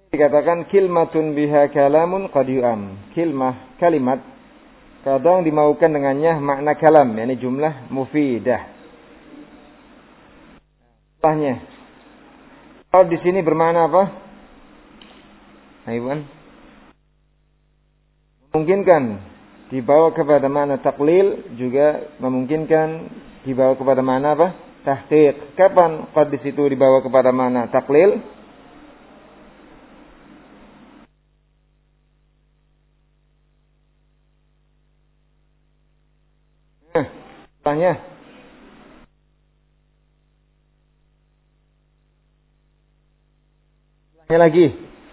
Dikatakan kilmatun biha kalamun qad yu'am. Kalimat kadang dimaukan dengannya makna kalam, yakni jumlah mufidah. Tanya. Kalau di sini bermakna apa? Iwan. Memungkinkan dibawa kepada makna taklil, juga memungkinkan dibawa kepada makna apa? Tahqiq. Kapan qad di situ dibawa kepada makna taklil? Tanya. Tanya lagi.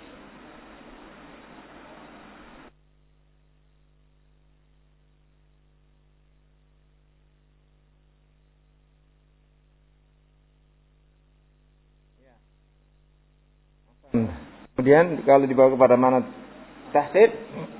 Kemudian kalau dibawa kepada mana tahqiq,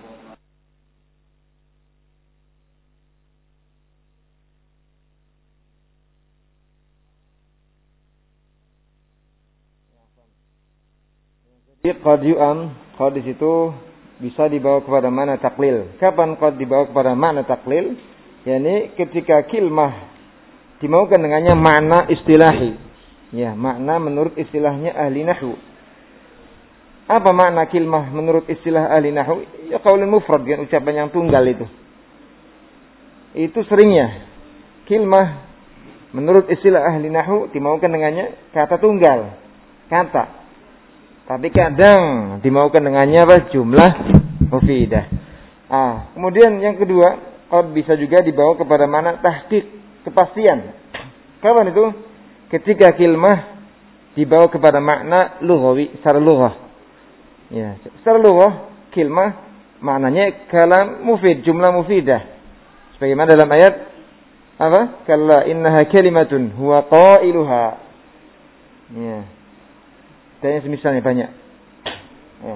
jadi qad yu'am, qad di situ bisa dibawa kepada makna taklil. Kapan qad dibawa kepada makna taklil? Yani ketika kilmah dimaukan dengannya makna istilahi. Ya, makna menurut istilahnya ahli nahwu. Apa makna kilmah menurut istilah ahli nahwu? Ya qaulun mufrad, kan ucapan yang tunggal itu. Itu seringnya kilmah menurut istilah ahli nahwu dimaukan dengannya kata tunggal, kata. Tapi kadang dimaukan dengannya apa? Jumlah mufidah. Kemudian yang kedua, qad bisa juga dibawa kepada makna tahqiq, kepastian. Kapan itu? Ketika kilmah dibawa kepada makna lughawi, secara lughah. Ya, secara lughah kilmah maknanya kalam mufid, jumlah mufidah. Sebagaimana dalam ayat apa? Kalla innaha kalimatun huwa qailuha. Ya. Dan semisalnya banyak. Ya.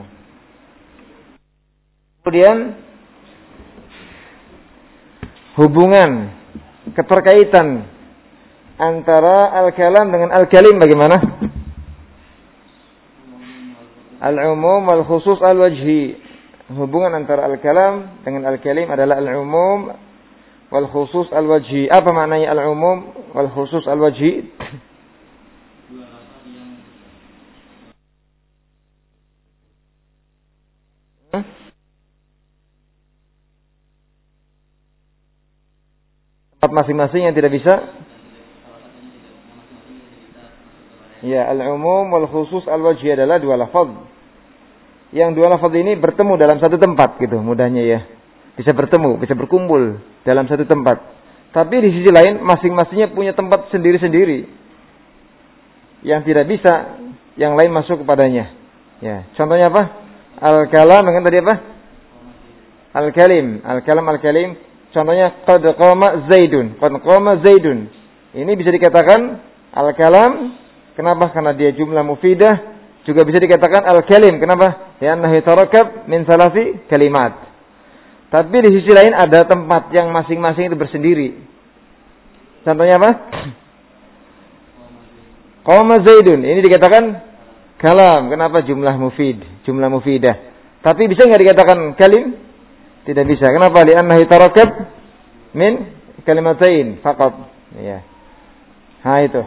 Kemudian hubungan keterkaitan antara al-kalam dengan al-kalim bagaimana? Al-umum wal khusus al-wajhi. Hubungan antara al-kalam dengan al-kalim adalah al-umum wal khusus al-wajhi. Apa maknanya al-umum wal khusus al-wajhi? Tempat masing-masing yang tidak bisa. Ya, al-umum wal khusus al-wajhi adalah dua lafaz. Yang dua lafaz ini bertemu dalam satu tempat gitu, mudahnya ya. Bisa bertemu, bisa berkumpul dalam satu tempat. Tapi di sisi lain masing-masingnya punya tempat sendiri-sendiri. Yang tidak bisa yang lain masuk kepadanya. Ya, contohnya apa? Al-kalam dengan tadi apa? Al-kalim, al-kalam al-kalim. Contohnya qad qama Zaidun, qad qama Zaidun. Ini bisa dikatakan al-kalam. Kenapa? Karena dia jumlah mufidah. Juga bisa dikatakan al-kalim. Kenapa? Li'annahu tarakab min salasi kalimat. Tapi di sisi lain ada tempat yang masing-masing itu bersendiri. Contohnya apa? Qama Zaidun. Ini dikatakan kalam. Kenapa? Jumlah mufid, jumlah mufidah. Tapi bisa enggak dikatakan kalim? Tidak bisa. Kenapa? Li'annahu tarakab min kalimatain faqat. Ya. Itu.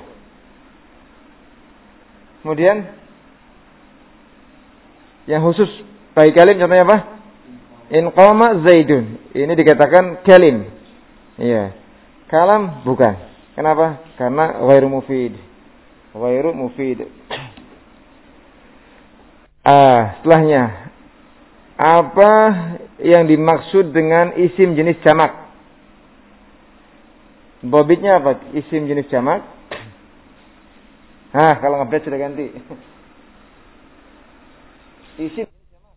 Kemudian yang khusus bagi kalim contohnya apa? In qama Zaidun. Ini dikatakan kalim. Iya. Kalam bukan. Kenapa? Karena ghairu mufid. Ghairu mufid. Setelahnya apa yang dimaksud dengan isim jenis jamak? Bobitnya apa? Isim jenis jamak? Kalau ngeblend sudah ganti. Isim jenis jamak.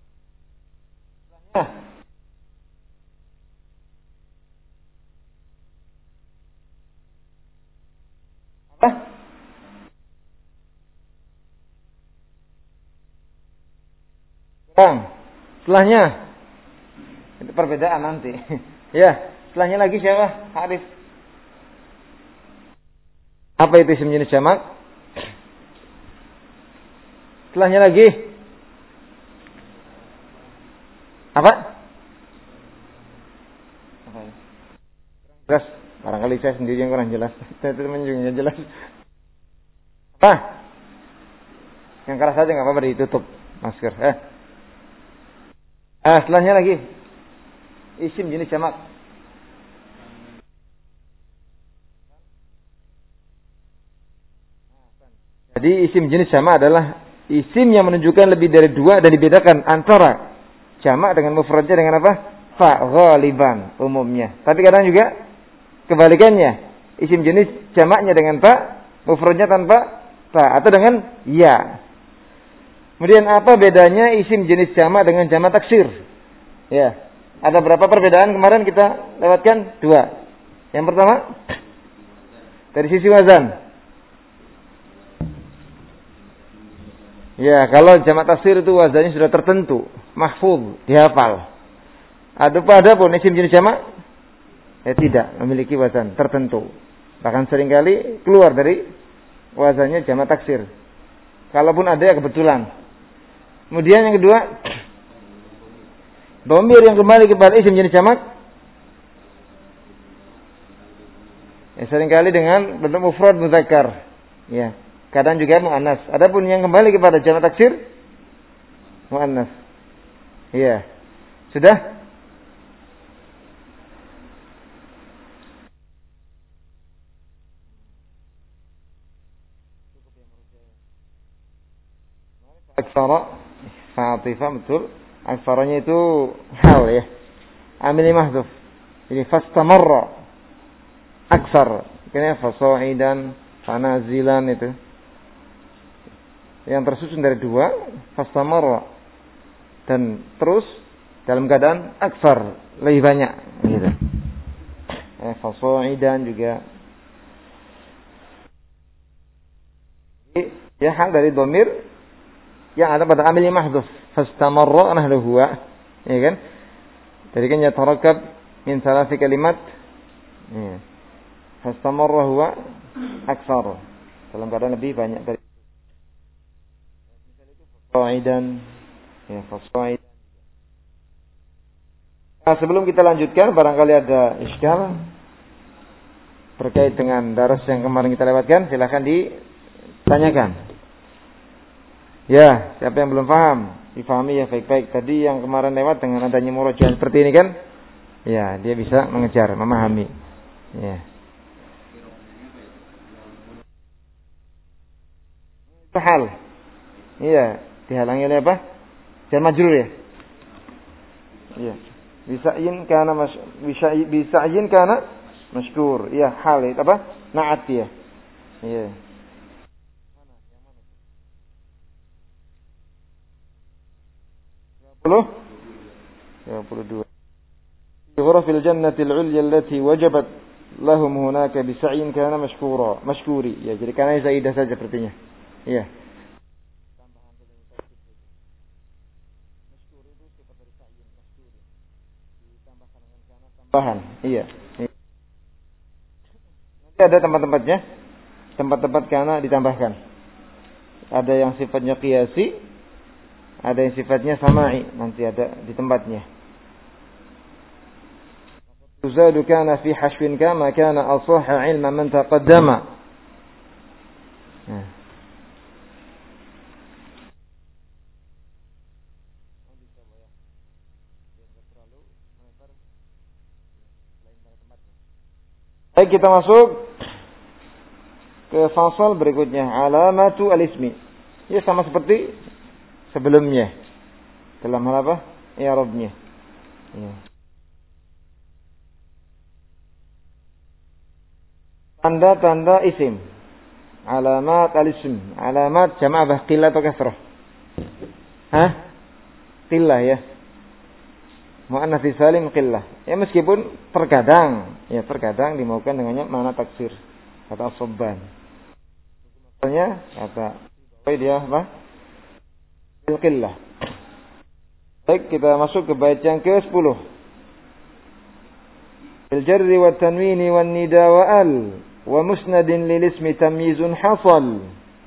Apa? Setelahnya itu perbedaan nanti. Ya, setelahnya lagi siapa? Arif. Apa itu isim jenis jamak? Setelahnya lagi kecuali saya sendiri yang kurang jelas. Teman-teman juga nggak jelas. Apa? Yang keras saja nggak apa-apa, ditutup masker. Setelahnya lagi isim jenis jamak. Jadi isim jenis jamak adalah isim yang menunjukkan lebih dari dua dan dibedakan antara jamak dengan mufradnya dengan apa? Fa, ghaliban umumnya. Tapi kadang juga kebalikannya. Isim jenis jamaknya dengan fa, mufradnya tanpa fa atau dengan ya. Kemudian apa bedanya isim jenis jamak dengan jamak taksir? Ya. Ada berapa perbedaan kemarin kita lewatkan? 2. Yang pertama dari sisi wazan. Ya, kalau jamak taksir itu wazannya sudah tertentu, mahfuz, dihafal. Adapun isim jenis jamak tidak memiliki wazan tertentu. Bahkan seringkali keluar dari wazannya jamak taksir. Kalaupun ada ya kebetulan. Kemudian yang kedua, dhamir yang kembali kepada isim jenis jamak seringkali dengan bentuk mufrad mudzakkar. Ya, kadang juga muannas. Adapun yang kembali kepada jamak taksir muannas. Iya. Sudah? Aksara fa'atifah, betul. Aksaranya itu hal ya. Amil mahdhuf. Jadi fastamarra aksar. Kayaknya fasa'idan, fanazilan itu. Yang tersusun dari 2, fastamarra. Dan terus dalam keadaan aksar, lebih banyak gitu. Fasa'idan juga. Ya, hal dari dhamir yang ada pada amil mahdhuf, fastamarra nahlu huwa, ya kan? Jadi kan yatarakab min thalathi kalimat. Ya. Fastamarra huwa aksar. Dalam keadaan lebih banyak dari fa'idan, ya fa'idan. Nah, sebelum kita lanjutkan, barangkali ada iskal terkait dengan daras yang kemarin kita lewatkan, silakan ditanyakan. Ya, siapa yang belum paham, difahami ya baik-baik. Tadi yang kemarin lewat dengan adanya murojaah seperti ini kan, ya dia bisa mengejar, memahami. Ya. Hal. Iya, dihalangi oleh apa? Jar majrur ya. Iya. Bisa'yin kana mashkur. Iya, hal itu apa? Na'at ya. Iya. 22. Ghurafil jannatil 'ulya allati wajabat lahum hunaka bisa'yin kana mashkuri. Ya, jadi kana zaidah saja sepertinya. Iya. Tambahan. Iya. Nanti ada tempat-tempatnya. Tempat-tempat kana ditambahkan. Ada yang sifatnya qiyasi, ada yang sifatnya sama'i, nanti ada di tempatnya. Tuzadu kana fi hashwin kama kana asahha ilma man taqaddama. Baik, kita masuk ke fasal berikutnya, alamatu al-ismi. Ya, sama seperti sebelumnya. Dalam hal apa? I'rabnya. Ya. Tanda-tanda isim. Alamat al-ism. Alamat jama'ah qillah atau kasrah? Qillah ya. Mu'annas salim qillah. Ya, meskipun terkadang dimaukan dengannya makna taksir atau asabban. Misalnya kata dia apa? Qillah. Baik, kita masuk ke bait yang ke-10. Bil jarri wat tanwini wan nida wa al wa musnadin lil ismi tamyizun hasal.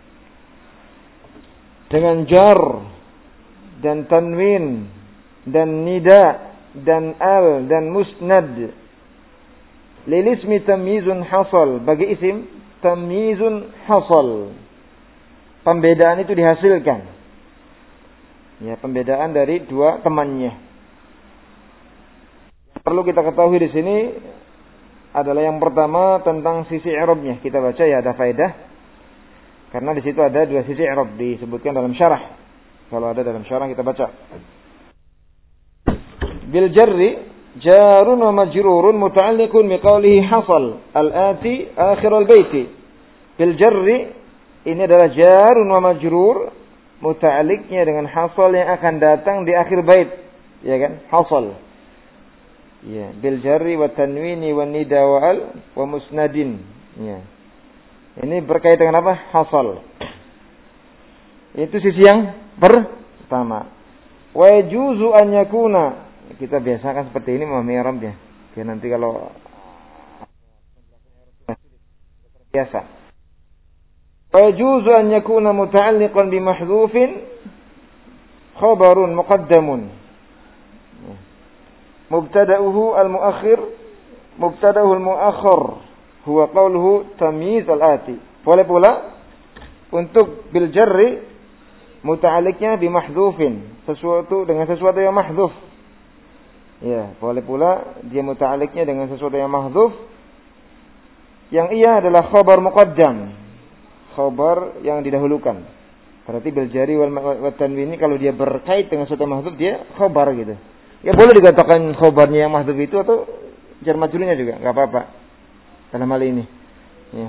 Dengan jar dan tanwin dan nida dan al dan musnad Lil ismi tamyizun hasal. Bagi isim tamyizun hasal. Pembedaan itu dihasilkan. Ya, pembedaan dari dua temannya. Perlu kita ketahui di sini adalah yang pertama tentang sisi i'rabnya. Kita baca ya, ada faedah. Karena di situ ada dua sisi i'rab disebutkan dalam syarah. Kalau ada dalam syarah kita baca. Bil jarri jarun wa majrurun muta'alliqun biqaulihi hasal al-ati akhir al-bait. Bil jarri ini adalah jarun wa majrur, muta'alliqnya dengan hasal yang akan datang di akhir bait. Ya kan? Hasal. Ya, bil jarri wa tanwini wa nida wa al wa musnadin. Ya. Ini berkait dengan apa? Hasal. Itu sisi yang pertama. Wa yajuzu an yakuna, kita biasakan seperti ini memahami i'rabnya. Ya, nanti kalau biasa. Wa yajuzu an yakuna muta'alliqan bi mahdhufin khabarun muqaddamun. Mubtada'uhu al-mu'akhir, mubtada'uhu al-mu'akhir huwa qawluhu tamyiz al-ati. Boleh pula untuk bil jarri muta'alliqnya bi mahdhufin, sesuatu dengan sesuatu yang mahdhuf. Ya, boleh pula dia muta'alliqnya dengan sesuatu yang mahdhuf yang ia adalah khabar muqaddam, khabar yang didahulukan. Berarti bil jarri wal tanwin ini kalau dia berkait dengan sesuatu yang mahdhuf dia khabar gitu. Ya boleh dikatakan khabarnya yang mahdhuf itu atau jar majrurnya juga, enggak apa-apa. Dalam hal ini. Ya.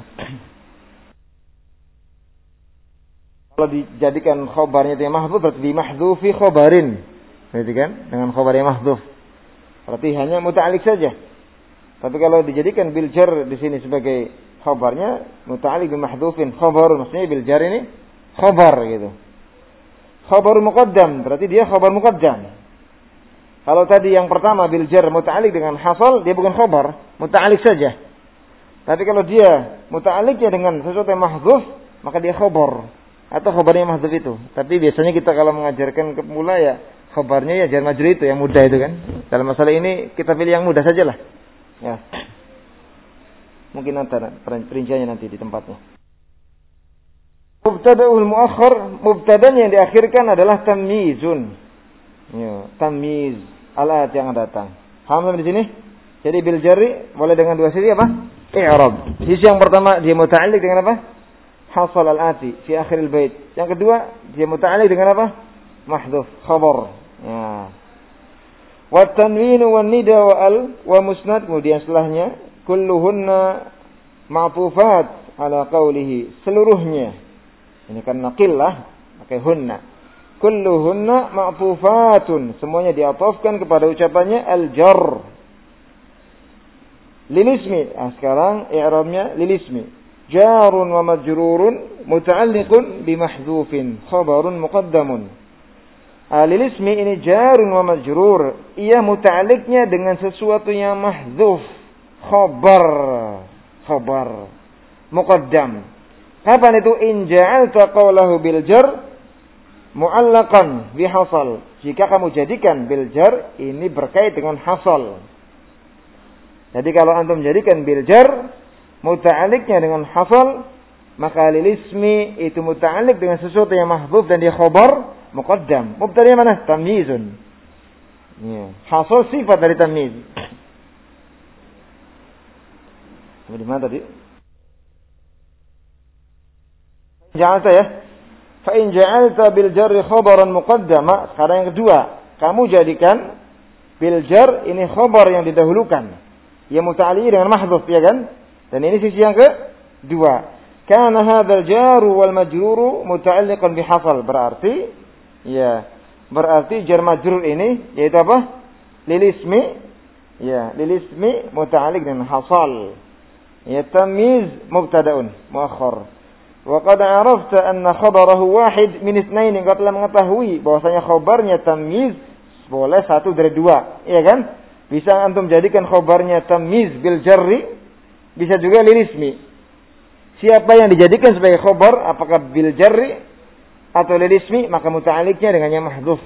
Kalau dijadikan khabarnya itu yang mahdhuf berarti bi mahdhufi khabarin. Berarti kan dengan khabar yang mahdhuf. Berarti hanya muta'alliq saja. Tapi kalau dijadikan bil jar di sini sebagai khabarnya muta'alliq bi mahdhufin khabar, maksudnya bil jar ini khabar gitu. Khabar muqaddam berarti dia khabar muqaddam. Kalau tadi yang pertama bil jar muta'alliq dengan hasal, dia bukan khabar, muta'alliq saja. Tapi kalau dia muta'alliqnya dengan sesuatu yang mahdhuf, maka dia khabar atau khabarnya mahdhuf itu. Tapi biasanya kita kalau mengajarkan ke pemula ya khabarnya ya jar majrur itu yang mudah itu kan. Dalam masalah ini kita pilih yang mudah sajalah. Ya. Mungkin nanti perinciannya nanti di tempatnya. Mubtada'ul muakhkhar, mubtada'nya yang diakhirkan adalah tamyizun. Ya, tamyiz al-at yang datang. Paham sampai di sini? Jadi bil jarri boleh dengan dua sisi apa? I'rab. Sisi yang pertama dia muta'alliq dengan apa? Hasal al-ati fi akhir al-bait. Yang kedua dia muta'alliq dengan apa? Mahdhuf, khabar. Ya. Wa tanwin wa nida wa al wa musnad, kemudian setelahnya kulluhunna ma'tufat ala qawlihi, seluruhnya. Ini kan naqillah pakai hunna. Kulluhunna ma'tufatun, semuanya diatofkan kepada ucapannya al-jar. Lilismi, sekarang i'rabnya lilismi. Jarun wa majrurun muta'alliqun bi mahdhufin khabarun muqaddamun. Lilismi ini jarun wa majrur, ia muta'alliqnya dengan sesuatu yang mahdhuf, khabar muqaddam. Kapan itu? In ja'alta qawlahu bil jar mu'allaqan bi hasal. Jika kamu jadikan bil jar ini berkait dengan hasal. Jadi kalau antum jadikan bil jar muta'alliqnya dengan hasal, maka lil ismi itu muta'alliq dengan sesuatu yang mahdhuf dan dia khabar muqaddam. Mubtada mana? Tamyizun. Ya, hasal sifat dari tamyiz. Di mana tadi? Ja'alta ya. Fa in ja'alta bil jarri khabaran muqaddama, sekarang yang kedua, kamu jadikan bil jar ini khabar yang didahulukan, yang muta'alliq dengan mahdhuf, ya kan? Dan ini sisi yang kedua. Kana hadzal jaru wal majruru muta'alliqan bi hasal, berarti jar majrur ini yaitu apa? Lil ismi, lil ismi muta'alliq dengan hasal. Ya, tamyiz mubtada'un muakhkhar. Wa qad 'arafta anna khabarahu wahid min itsnain, engkau telah mengetahui bahwasanya khabarnya tamyiz boleh satu dari dua, ya kan? Bisa antum jadikan khabarnya tamyiz bil jarri, bisa juga lil ismi. Siapa yang dijadikan sebagai khabar, apakah bil jarri atau lil ismi, maka muta'alliqnya dengan yang mahdhuf.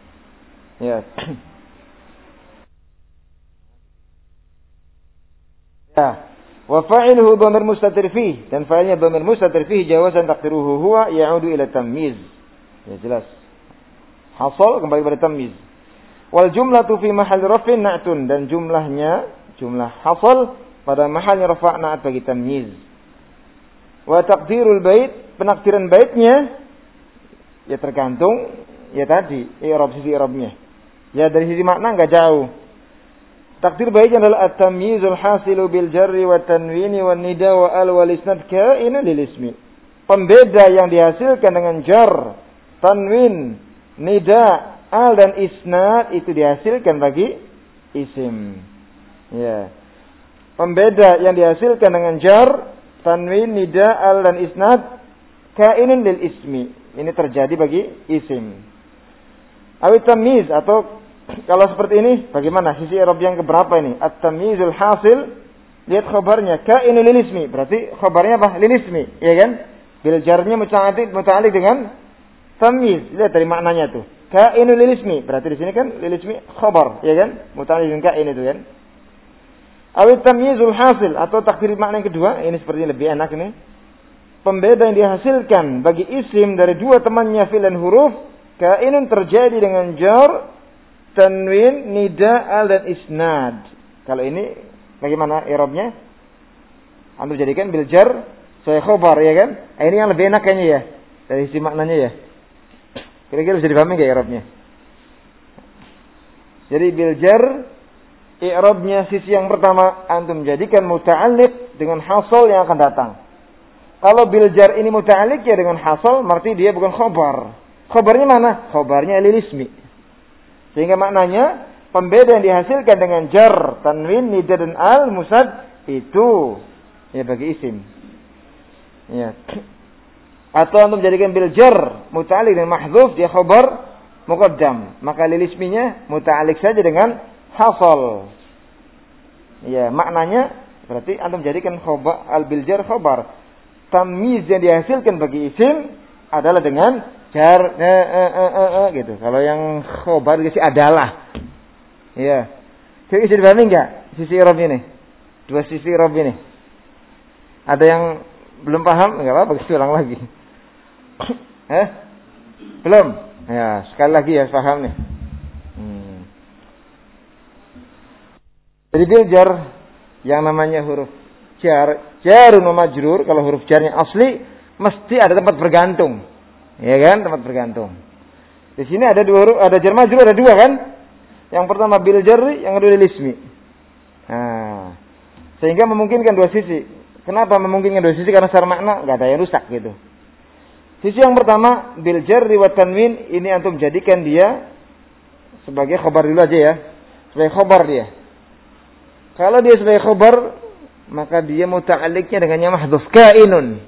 Ya. Wa fa'iluhu dhamir mustatir fihi, dan fa'ilnya dhamir mustatir fihi jawazan taqdiruhu huwa ya'udu ila tamyiz. Ya jelas. Hasal kembali pada tamyiz. Wal jumlatu fi mahall raf'in na'tun, dan jumlahnya jumlah hasal pada mahalnya rafa' na'at bagi tamyiz. Wa taqdirul bait, penakdiran baitnya ya tergantung ya tadi i'rab, sisi i'rabnya. Ya dari sisi makna enggak jauh. Takdir baiknya adalah at-tamyizul hasilu bil jarri wa tanwini wa nida wa al wal isnad ka'ina lil ismi. Pembeda yang dihasilkan dengan jar, tanwin, nida, al dan isnad itu dihasilkan bagi isim. Ya. Pembeda yang dihasilkan dengan jar, tanwin, nida, al dan isnad ka'inun lil ismi. Ini terjadi bagi isim. Awit tamyiz, atau kalau seperti ini bagaimana? Sisi i'rab yang keberapa ini? At-tamyizul hasil, lihat khabarnya ka'inul lil ismi. Berarti khabarnya apa? Lil ismi, ya kan? Bil jarnya muta'alliq dengan tamyiz. Lihat dari maknanya tuh. Ka'inul lil ismi. Berarti di sini kan lil ismi khabar, ya kan? Muta'alliq dengan ka'in itu kan. Awit tamyizul hasil, atau takdir makna yang kedua, ini sepertinya lebih enak ini. Pembeda yang dihasilkan bagi isim dari dua temannya fi'il dan huruf, ka'inun terjadi dengan jar, tanwin, nida, al dan isnad. Kalau ini bagaimana i'rabnya? Antum jadikan bil jar saya khabar, ya kan? Ini yang lebih enak kayaknya ya. Dari sisi maknanya ya. Kira-kira bisa dipahami enggak i'rabnya? Jadi bil jar i'rabnya sisi yang pertama antum jadikan muta'alliq dengan hasal yang akan datang. Kalau bil jar ini muta'alliq ya dengan hasal, berarti dia bukan khabar. Khabarnya mana? Khabarnya lil ismi. Sehingga maknanya pembeda yang dihasilkan dengan jar, tanwin, nida dan al musad itu ya bagi isim. Ya. Atau antum jadikan bil jar muta'alliq dengan mahdzuf, dia khabar muqaddam. Maka lil isminya muta'alliq saja dengan hasal. Ya, maknanya berarti antum jadikan khabar al bil jar khabar. Tamyiz yang dihasilkan bagi isim adalah dengan jar gitu. Kalau yang khobar dikasih adalah. Ya. Jadi bisa dipahami enggak sisi i'rab ini? Dua sisi i'rab ini. Ada yang belum paham? Enggak apa-apa, kita ulang lagi. Belum? Ya, sekali lagi ya paham nih. Jadi bil jar yang namanya huruf jarun wa majrur, kalau huruf jarnya asli mesti ada tempat bergantung. Ya kan, tempat bergantung. Di sini ada dua huruf, ada jar majrur, ada dua kan? Yang pertama bil jarri, yang kedua lil ismi. Nah, sehingga memungkinkan dua sisi. Kenapa memungkinkan dua sisi? Karena secara makna enggak ada yang rusak gitu. Sisi yang pertama bil jarri wa tanwin, ini antum jadikan dia sebagai khabar dulu aja ya. Sebagai khabar dia. Kalau dia sebagai khabar, maka dia muta'alliqnya dengannya mahdhuf ka'inun.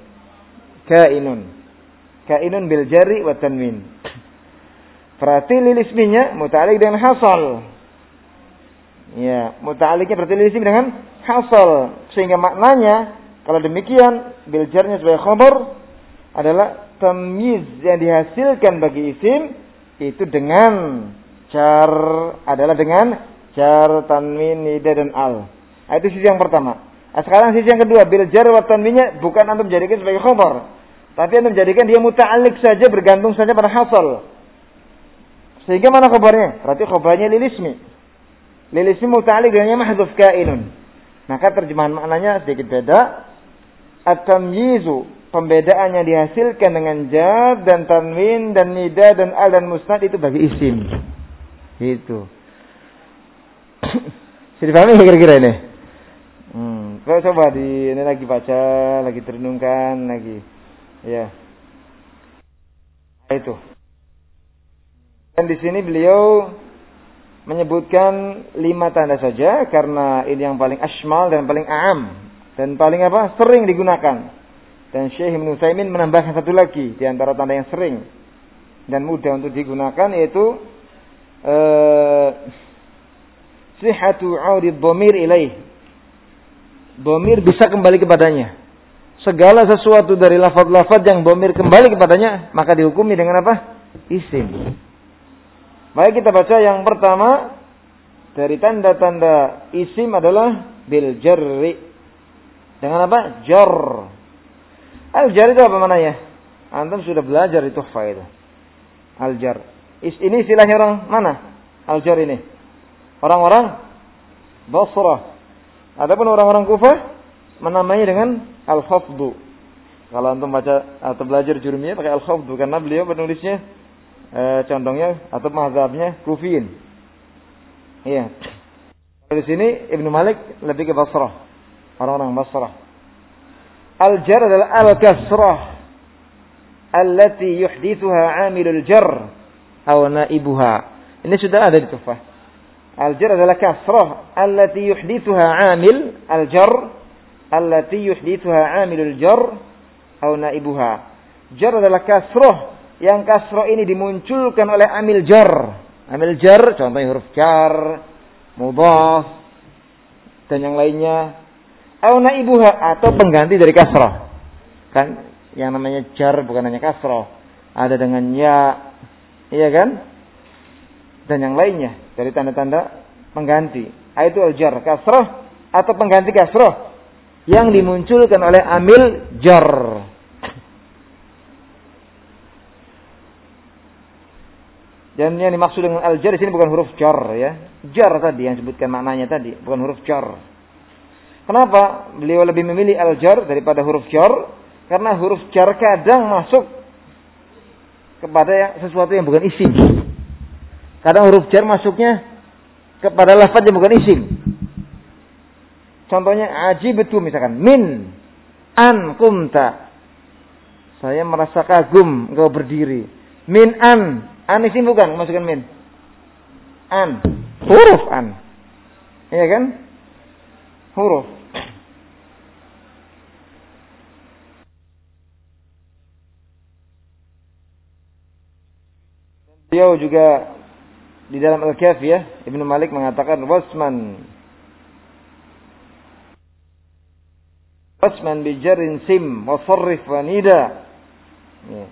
Ka'inun bil jarri wa tanwin. Berarti lil isminya muta'alliq dengan hasal. Ya, muta'alliqnya berarti lil ismi dengan hasal. Sehingga maknanya kalau demikian bil jarnya sebagai khabar adalah tamyiz yang dihasilkan bagi isim itu dengan jar, adalah dengan jar, tanwin, nida dan al. Itu sisi yang pertama. Sekarang sisi yang kedua, bil jar wa tanwinnya bukan antum jadikan sebagai khabar, tapi antum jadikan dia muta'alliq saja, bergantung saja pada hasal. Sehingga mana khabarnya? Berarti khabarnya lil ismi. Lil ismi muta'alliq dengannya mahdhuf ka'inun. Maka terjemahan maknanya sedikit beda. At-tamyizu, pembedaan yang dihasilkan dengan jar dan tanwin dan nida dan al dan musnad itu bagi isim. Gitu. Bisa dipahami kira-kira ini? Coba ini lagi baca, lagi terenungkan lagi. Ya. Itu. Dan di sini beliau menyebutkan 5 tanda saja karena ini yang paling asmal dan paling a'am dan paling sering digunakan. Dan Syekh Ibnu Utsaimin menambahkan satu lagi di antara tanda yang sering dan mudah untuk digunakan, yaitu sihhatu 'audi dhamir ilaih. Dhamir bisa kembali kepadanya. Segala sesuatu dari lafaz-lafaz yang dhamir kembali kepadanya maka dihukumi dengan apa? Isim. Baik, kita baca yang pertama dari tanda-tanda isim adalah bil jarri. Dengan apa? Jar. Al-jar itu apa maknanya? Antum sudah belajar di Tuhfah itu. Al-jar. Ini istilahnya orang mana? Al-jar ini. Orang-orang Basrah. Adapun orang-orang Kufah menamainya dengan al-khafdu. Kalau antum baca atau belajar jurumiyah pakai al-khafdu karena beliau penulisnya condongnya atau mazhabnya Kufiyin. Iya. Di sini Ibnu Malik lebih ke Basrah. Orang-orang Basrah. Al-jar adalah al-kasrah allati yuhdithuha 'amilul jar aw naibuha. Ini sudah ada di Tuhfah. Al-jar adalah kasrah allati yuhdithuha 'amil al-jar allati yuhdithuha 'amilul jar aw naibuha. Jar adalah kasrah yang kasrah ini dimunculkan oleh amil jar. Amil jar contohnya huruf jar, mudhaf dan yang lainnya. Aw naibuha atau pengganti dari kasrah. Kan yang namanya jar bukan hanya kasrah. Ada dengan ya, iya kan? Dan yang lainnya dari tanda-tanda pengganti. Itu al-jar, kasrah atau pengganti kasrah yang dimunculkan oleh amil jar. Dan yang dimaksud dengan al-jar di sini bukan huruf jar ya. Jar tadi yang sebutkan maknanya tadi, bukan huruf jar. Kenapa beliau lebih memilih al-jar daripada huruf jar? Karena huruf jar kadang masuk kepada sesuatu yang bukan isim. Kadang huruf jar masuknya kepada lafaz yang bukan isim. Contohnya ajibtu misalkan min an kumta. Saya merasa kagum engkau berdiri. Min an isim bukan, masukkan min. An, huruf an. Iya kan? Huruf. Beliau juga di dalam Al-Kafiyah Ibnu Malik mengatakan wasman bi jarrin sim wa sarrif wa nida. Ya.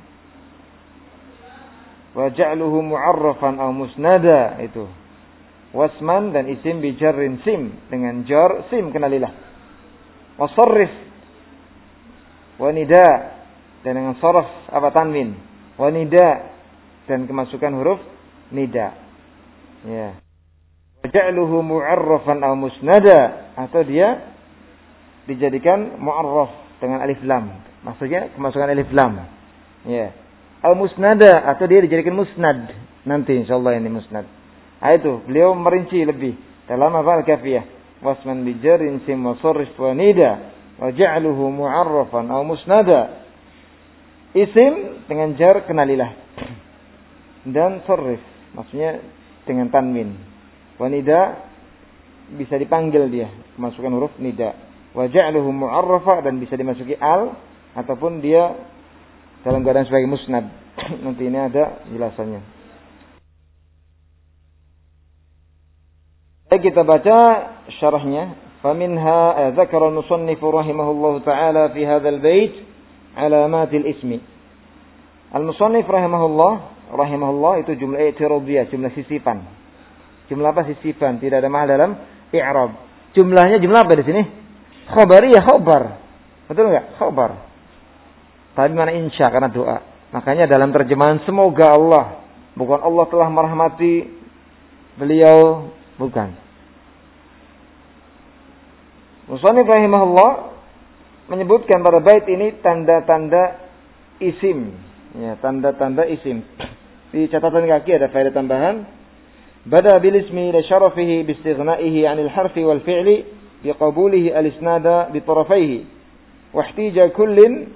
Wa ja'luhu mu'arrafan aw musnada, itu wasman dan isim bi jarrin sim, dengan jar sim kenalilah, wa sarrif wa nida dan dengan sarf apa tanwin, wa nida dan kemasukan huruf nida, ya. Wa ja'luhu mu'arrafan aw musnada atau dia dijadikan mu'arraf dengan alif lam, maksudnya kemasukan alif lam, ya. Al-musnada atau dia dijadikan musnad. Nanti insyaallah ini musnad. Itu beliau merinci lebih dalam Al-Kafiyah. Wasman bi jarrin sim wa sarrif wa nida wa ja'luhu mu'arrafan aw musnada. Isim dengan jar kenalilah. Dan sarrif maksudnya dengan tanwin. Wa nida bisa dipanggil dia, masukkan huruf nida. Wa ja'luhu mu'arrafa dan bisa dimasuki al ataupun dia dalam keadaan sebagai musnad. Nanti ini ada jelasannya. Baik, kita baca syarahnya. Faminha dzakara al-musannif rahimahullahu taala fi hadzal bait alamat al-ismi. Al-musannif rahimahullah itu jumlah i'tiradiyah, jumlah sisipan. Jumlah apa sisipan? Tidak ada mahal dalam i'rab. Jumlahnya jumlah apa di sini? Khabariyah, khabar. Betul enggak? Khabar. Tadi mana insya karena doa. Makanya dalam terjemahan semoga Allah, bukan Allah telah merahmati beliau, bukan. Musannif rahimahullah menyebutkan pada bait ini tanda-tanda isim, ya, tanda-tanda isim. Di catatan kaki ada faedah tambahan. Bada bil ismi li syarafihi bi istighna'ihi 'anil harfi wal fi'li bi qabulihi al-isnada bi tarafaihi wa ihtija kullin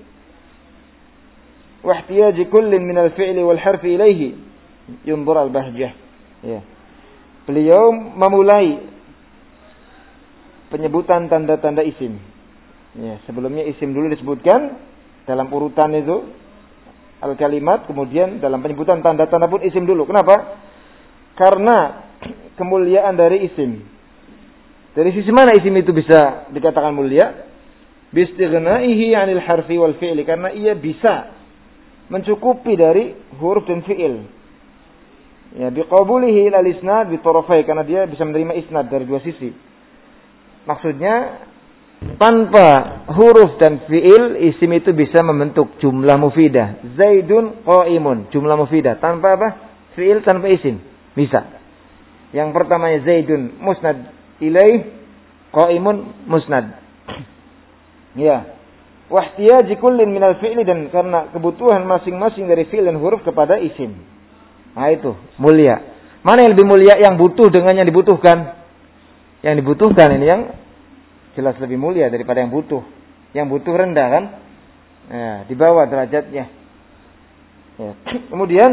واحتياج كل من الفعل والحرف إليه ينظر البهجة. Ya. Beliau memulai penyebutan tanda-tanda isim. Ya, sebelumnya isim dulu disebutkan dalam urutan itu al-kalimat, kemudian dalam penyebutan tanda-tanda pun isim dulu. Kenapa? Karena kemuliaan dari isim. Dari sisi mana isim itu bisa dikatakan mulia? Bistighna'ihi 'anil harfi wal fi'li, karena ia bisa mencukupi dari huruf dan fi'il. Ya, biqabulihi ilal isnad bi tarafai, karena dia bisa menerima isnad dari dua sisi. Maksudnya tanpa huruf dan fiil, isim itu bisa membentuk jumlah mufidah. Zaidun qa'imun, jumlah mufidah. Tanpa apa? Fiil, tanpa isim. Bisa. Yang pertamanya Zaidun musnad ilaih, qa'imun musnad. Ya. Wahtiyaji kullin minal fi'li, dan karena kebutuhan masing-masing dari fiil dan huruf kepada isim. Nah itu, mulia. Mana yang lebih mulia? Yang butuh dengan yang dibutuhkan. Yang dibutuhkan ini yang jelas lebih mulia daripada yang butuh. Yang butuh rendah kan? Ya, di bawah derajatnya. Ya. Kemudian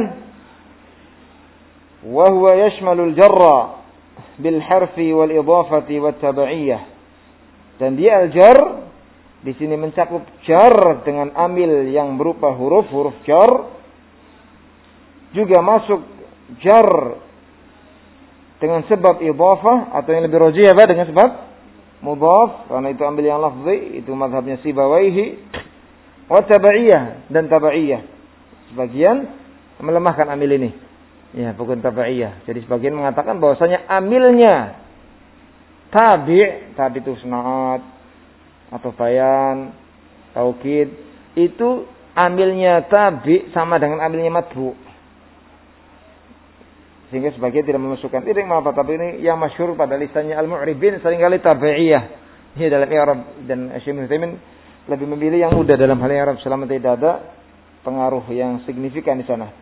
wa huwa yashmalul jarra bil harfi wal idhafati wat tabaiyah. Dan dia al-jar di sini mencakup jar dengan amil yang berupa huruf jar. Juga masuk jar dengan sebab idhafah, atau yang lebih rajih apa? Dengan sebab mudhaf, karena itu ambil yang lafzi, itu mazhabnya Sibawaihi. Wa tabaiyah, dan tabaiyah. Sebagian melemahkan amil ini. Ya, bukan tabaiyah. Jadi sebagian mengatakan bahwasanya amilnya tabi' itu senaat atau bayan, taukid, itu amilnya tabi' sama dengan amilnya matbu'. Sehingga sebagian tidak memasukkan. Tidak apa, tapi ini yang masyhur pada lisannya al-mu'ribin seringkali tabi'iyah. Ini dalam i'rab, dan Syekh Ibnu Utsaimin lebih memilih yang mudah dalam hal i'rab selama tidak ada pengaruh yang signifikan di sana.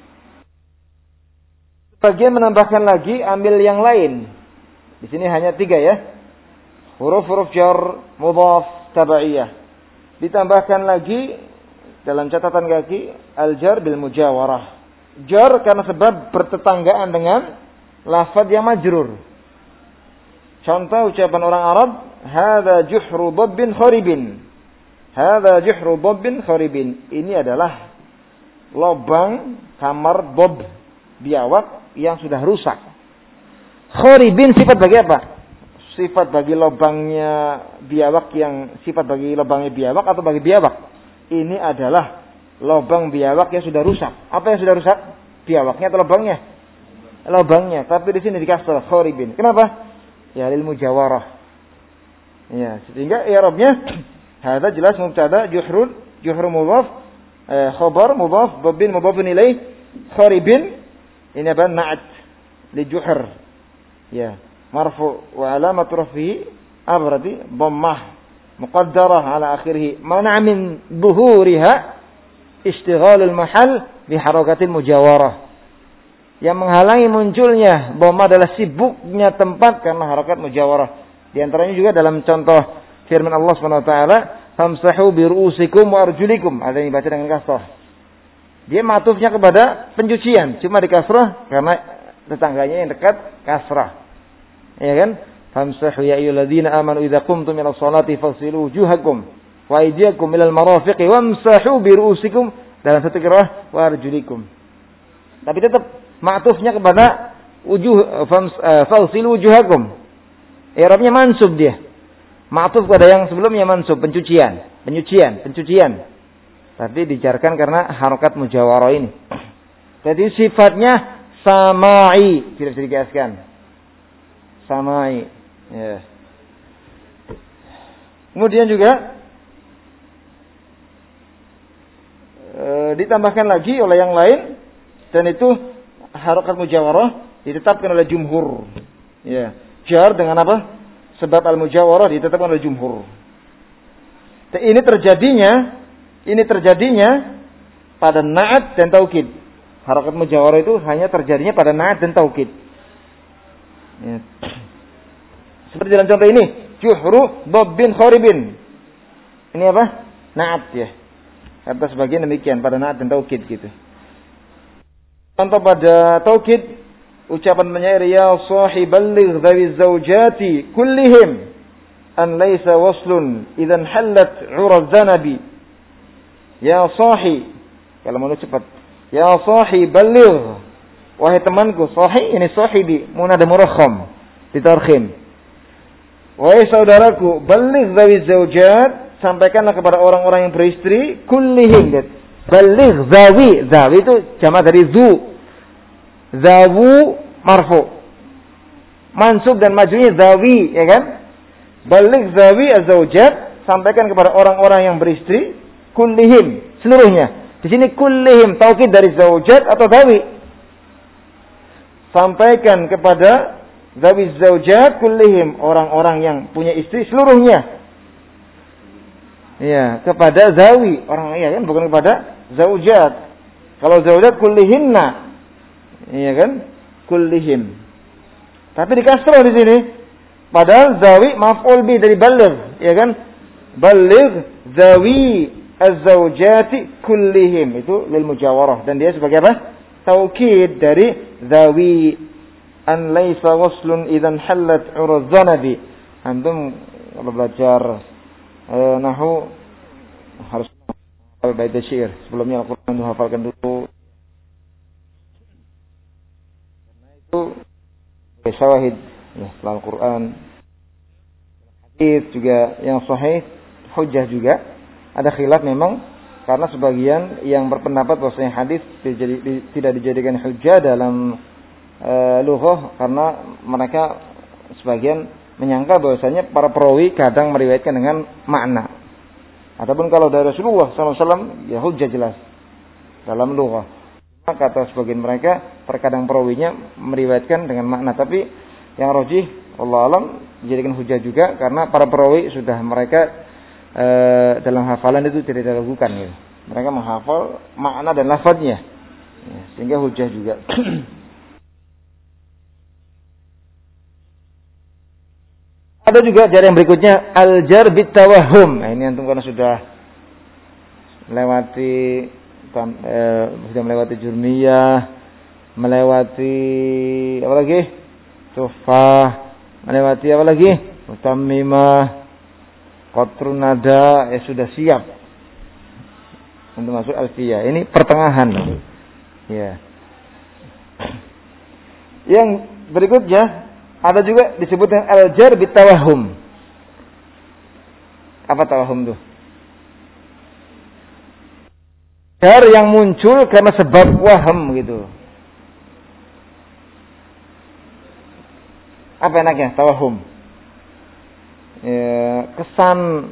Sebagian menambahkan lagi ambil yang lain. Di sini hanya 3 ya. Huruf jar, mudhaf, tabi'iyah. Ditambahkan lagi dalam catatan kaki al-jar bil mujawarah. Jar karena sebab bertetanggaan dengan lafaz yang majrur. Contoh ucapan orang Arab, hadza juhru dabbin kharibin. Hadza juhru dabbin kharibin. Ini adalah lubang kamar bob, biawak yang sudah rusak. Kharibin sifat bagi apa? Sifat bagi lubangnya biawak, yang sifat bagi lubangnya biawak atau bagi biawak? Ini adalah lubang biawak yang sudah rusak. Apa yang sudah rusak? Biawaknya atau lubangnya? Lubangnya. Tapi di sini dikasar kharibin. Kenapa? Ya lil mujawarah. Ya, sehingga i'rabnya hadza jelas mubtada, juhru mudhaf, khabar mudhaf, dabbin mudhafun ilaih, kharibin ini apa? Na'at li juhr. Ya, marfu wa alamat rafihi berarti dhammah muqaddarah ala akhirih, mana min dhuhuriha istighalul mahal bi harakatil mujawarah. Yang menghalangi munculnya dhamma adalah sibuknya tempat karena harakat mujawarah. Di antaranya juga dalam contoh firman Allah Subhanahu wa taala, famsahu bi ru'usikum wa arjulikum, ada yang dibaca dengan kasrah. Dia matufnya kepada pencucian, cuma di kasrah karena tetangganya yang dekat kasrah. Ya kan? Famsahu ya ayyuhalladzina amanu idza qumtum ila sholati faghsilu wujuhakum wa aydiyakum ila al-marafiqi wamsahu bi ru'usikum, dalam satu qiraah wa arjulikum. Tapi tetap ma'tufnya kepada faghsilu wujuhakum. I'rabnya mansub dia. Ma'tuf pada yang sebelumnya mansub, pencucian. Tapi dijarkan karena harakat mujawarah ini. Jadi sifatnya sama'i, tidak bisa dikiaskan. Sama'i. Ya. Kemudian juga ditambahkan lagi oleh yang lain, dan itu harakat mujawarah ditetapkan oleh jumhur. Ya, jar dengan apa? Sebab al-mujawarah ditetapkan oleh jumhur. Dan ini terjadinya pada na'at dan taukid. Harakat mujawarah itu hanya terjadinya pada na'at dan taukid. Ya. Seperti dalam contoh ini, juhru dabbin kharibin. Ini apa? Na'at ya. Kata sebagian demikian pada na'at dan taukid gitu. Contoh pada taukid, ucapan penyair, ya sahiballigh dzawi zawjati kullihim an laysa waslun idzan hallat 'urad dzanabi. Ya sahi, kalau mau cepat. Ya sahiballigh, wahai temanku. Sahi ini sahibi, munada murakham, ditarkhim. Wahai saudaraku, balligh dzawi zawjat, sampaikanlah kepada orang-orang yang beristri, kullihim. Balligh zawi itu jamak dari zu. Zawu marfu, mansub dan majrurnya zawi, ya kan? Baligh zawi az-zaujat, sampaikan kepada orang-orang yang beristri, kullihim, seluruhnya. Di sini kullihim taukid dari zaujat atau zawi. Sampaikan kepada zawi zaujat kullihim, orang-orang yang punya istri seluruhnya. Ya, kepada zawi, orang ya kan, bukan kepada zaujat. Kalau zaujat kullihinna. Iya kan? Kullihim. Tapi di kasrah di sini. Padahal zawi maf'ul bi dari baligh, ya kan? Baligh zawi az-zaujati kullihim, itu lil mujawarah, dan dia sebagai apa? Taukid dari zawi. An laisa waslun idzan hallat urzanabi. Antum kalau belajar nahu harus hafal bait syair. Sebelumnya Al-Qur'an hafalkan dulu. Karena itu syawahid ya, setelah Al-Qur'an. Hadis juga yang sahih, hujjah juga. Ada khilaf memang karena sebagian yang berpendapat bahwasanya hadis tidak dijadikan hujjah dalam lughah karena mereka sebagian menyangka bahwasanya para perawi kadang meriwayatkan dengan makna. Adapun kalau dari Rasulullah SAW ya hujjah jelas dalam lughah. Kata sebagian mereka terkadang perawinya meriwayatkan dengan makna, tapi yang rajih wallahu alam dijadikan hujjah juga karena para perawi sudah mereka dalam hafalan itu tidak diragukan ya. Mereka menghafal makna dan lafadznya ya, sehingga hujjah juga. Ada juga jar yang berikutnya al-jar bitawahhum. Nah, ini antum karena sudah melewati jurmiyah, melewati apa lagi? Sufah, melewati apa lagi? Mutammimah, qatrun nada, sudah siap untuk masuk alfiyah. Ini pertengahan. Ya. Yang berikutnya ada juga disebutkan al-jar bitawahhum. Apa tawahhum itu? Jar yang muncul karena sebab waham gitu. Apa enaknya tawahhum? Ya, kesan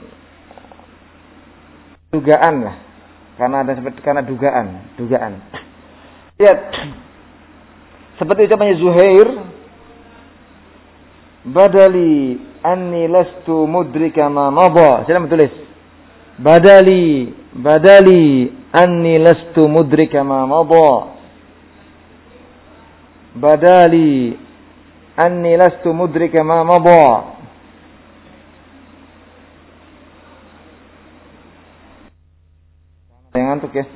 dugaan lah. Karena dugaan. Lihat. Seperti ucapannya Zuhair, badali anni lastu mudrika ma madha. Saya menulis badali anni lastu mudrika ma madha. Badali anni lastu mudrika ma madha. Yang ngantuk ya.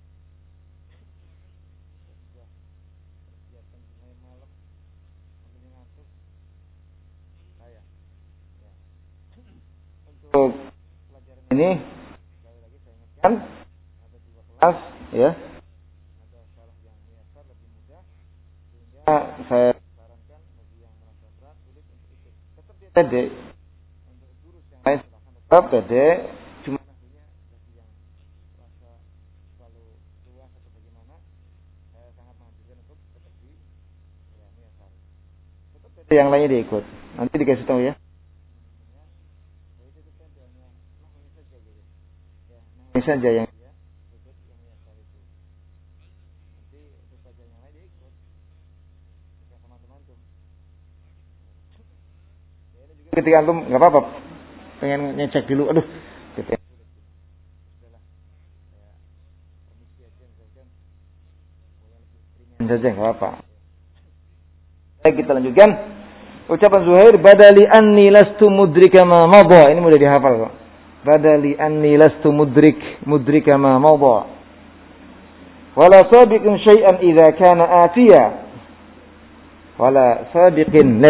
Untuk pelajaran ini kan ada 2 kelas ya. Ada syarah yang biasa lebih mudah, sehingga saya sarankan bagi yang merasa berat sulit untuk ikut. Tetap dia pede. Untuk guru yang lain silakan tetap pede. Cuma nantinya bagi yang merasa terlalu luas atau bagaimana, saya sangat menganjurkan untuk tetap di ya biasa. Tetap pede, yang lainnya diikut. Nanti dikasih tahu ya. Ini saja yang dia ikut yang biasa itu. Nanti untuk saja yang lain dia ikut. Bukan sama teman-teman. Ya, ini juga ketika antum enggak apa-apa. Pengen ngecek dulu. Aduh, gitu ya. Sudahlah. Ya, komisi aja misalkan. Yang lebih ringan saja enggak apa-apa. Baik, kita lanjutkan. Ucapan Zuhair, badali anni lastu mudrika ma madha. Ini mudah dihafal kok. Badali anni lastu mudrika ma madha. Wala sabiqin syai'an idza kana atiya. Wala sabiqin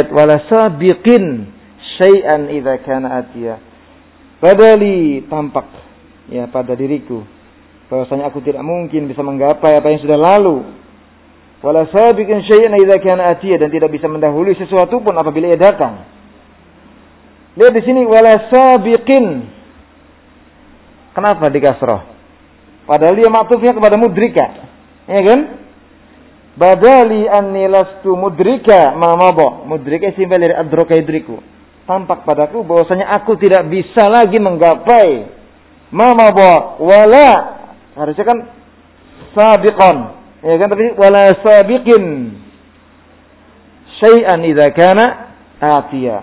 syai'an idza kana atiya. Badali tampak ya pada diriku bahwasanya aku tidak mungkin bisa menggapai apa yang sudah lalu. Wala sabiqin syai'an idza kana atiya, dan tidak bisa mendahului sesuatu pun apabila ia datang. Lihat di sini wala sabiqin. Kenapa di kasrah? Padahal dia maktufnya kepada mudrika. Ya kan? Badali anni lastu mudrika ma madha. Mudrika simbol dari adraka yudriku. tampak padaku bahwasanya aku tidak bisa lagi menggapai ma madha wala, harusnya kan sabiqan, ya kan, tapi wala sabiqin syai'an idza kana atiya.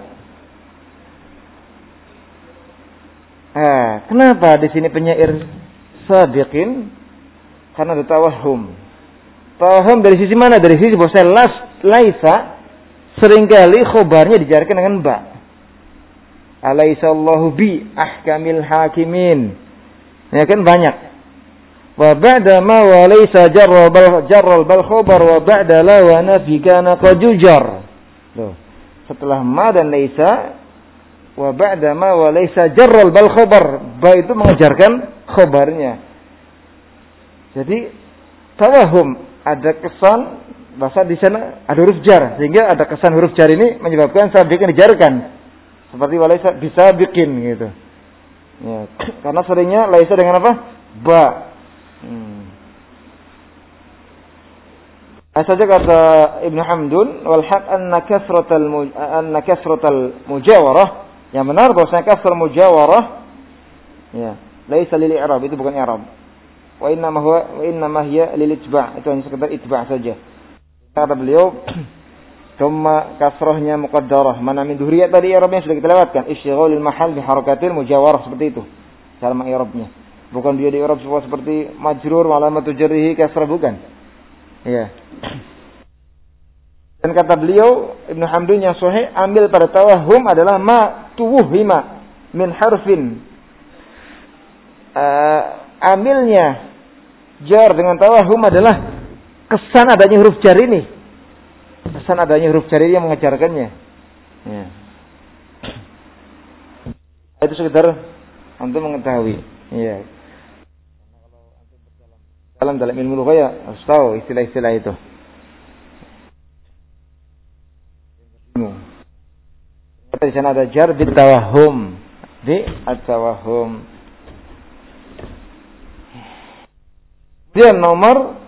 Kenapa di sini penyair sabiqin? Karena ada tawahum. Tawahum dari sisi mana? Dari sisi bahwa laisa seringkali khobarnya dijadikan dengan ba. Alaisallahu bi ahkamil hakimin. Ya kan banyak. Wa ba'da ma wa laysa jarral bal khabar wa ba'da la wa nafi kana qajujar. Loh, setelah ma dan laysa wa ba'da ma wa laysa jarral bal khabar, ba itu mengejarkan khabarnya. Jadi tawahum, ada kesan bahasa di sana ada huruf jar, sehingga ada kesan huruf jar ini menyebabkan sabiq yang dijarkan. Seperti wa laysa bisa bikin gitu. Ya, karena seringnya laysa dengan apa? Ba. Saja kata Ibnu Hamdun, wal haq anna kasratal mujawarah, yang benar bahwasanya kasr mujawarah ya, laisa lil i'rab, itu bukan i'rab. Wa inna ma hiya lil itba', itu hanya sekedar itba' saja. Kata beliau, thumma kasrahnya muqaddarah, mana min dhuhriyat tadi i'rabnya sudah kita lewatkan, isyghhalul mahal bi harakatil mujawarah, seperti itu cara i'rabnya. Bukan dia di i'rab seperti majrur wa alamatu jarrihi kasrah, bukan. Ya. Dan kata beliau Ibnu Hamdun yang sahih, ambil pada tawahum adalah ma tuwhima min harfin. Ambilnya jar dengan tawahum adalah kesan adanya huruf jar ini. Kesan adanya huruf jar ini yang mengejarkannya. Ya. Itu sekedar untuk mengetahui. Ya. Dalam ilmu lugah ya harus tahu istilah-istilah itu. Di sana ada jar bit tawahum, di at-tawahum. Dia nomor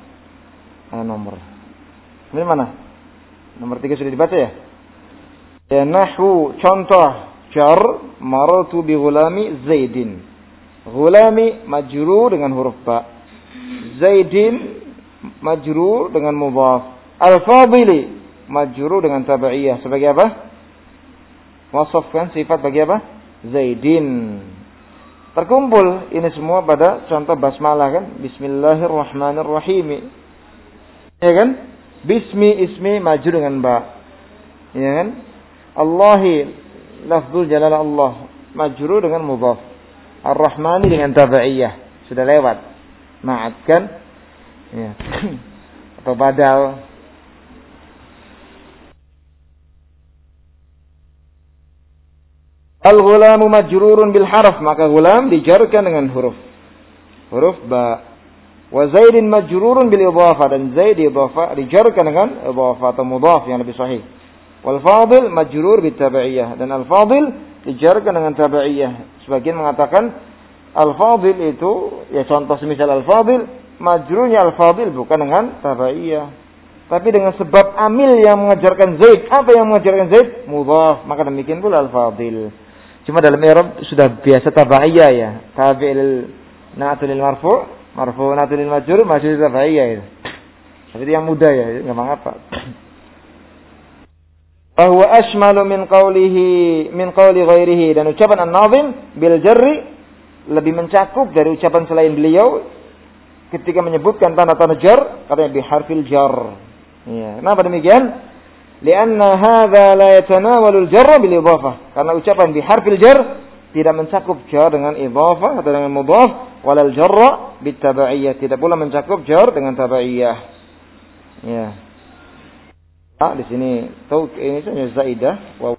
ini mana? Nomor 3 sudah dibaca ya? Ya, nahwu contoh jar maratu bi ghulami Zaidin. Ghulami majrur dengan huruf ba. Zaidin majrur dengan mudhaf. Al-Fadili majrur dengan tabaiyah. Sebagai apa? Wasafkan sifat bagi apa? Zaidin. Terkumpul ini semua pada contoh basmalah kan? Bismillahirrahmanirrahim. Ya kan? Bismi ismi majrur dengan ba. Ya kan? Allahi lafzul jalal Allah majrur dengan mudhaf. Ar-Rahmani dengan tabaiyah. Sudah lewat. Ma'at kan? Ya. Atau badal. Al-ghulamu majrurun bil harf, maka gulam dijarkan dengan huruf ba. Wa Zaidin majrurun bil idhafah, dan Zaid idhafah dijarkan dengan idhafah atau mudhaf yang lebih sahih. Wal Fadil majrur bit tabaiyah, dan Al Fadil dijarkan dengan tabaiyah. Sebagian mengatakan Al Fadil itu ya contoh semisal Al Fadil, majrurnya Al Fadil bukan dengan tabaiyah, tapi dengan sebab amil yang mengajarkan Zaid. Apa yang mengajarkan Zaid? Mudhaf, maka demikian pula Al Fadil. Cuma dalam i'rab sudah biasa tabaiyah ya. Tabi'il na'tul marfu', marfu' na'tul majrur, majrur tabaiyah itu. Tapi itu yang mudah ya, enggak mengapa. Bahwa ashmalu min qawli ghairihi, dan ucapan an-nazim bil jarri lebih mencakup dari ucapan selain beliau ketika menyebutkan tanda-tanda jar, katanya bi harfil jar. Ya, kenapa demikian? Lianna hadza la yatanawalu al-jarra bil idhafah. Karena ucapan bi harfil jar tidak mencakup jar dengan idhafah atau dengan mudhaf, walal jarra bit tabaiyah, tidak pula mencakup jar dengan tabaiyah. Ya. Di sini ini saja zaidah wa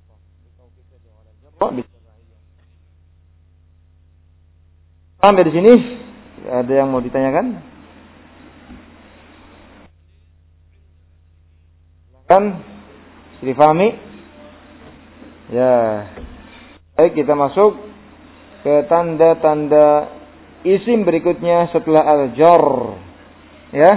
sampai di sini ada yang mau ditanyakan? Kan difahami? Ya. Baik, kita masuk ke tanda-tanda isim berikutnya setelah al-jar. Ya.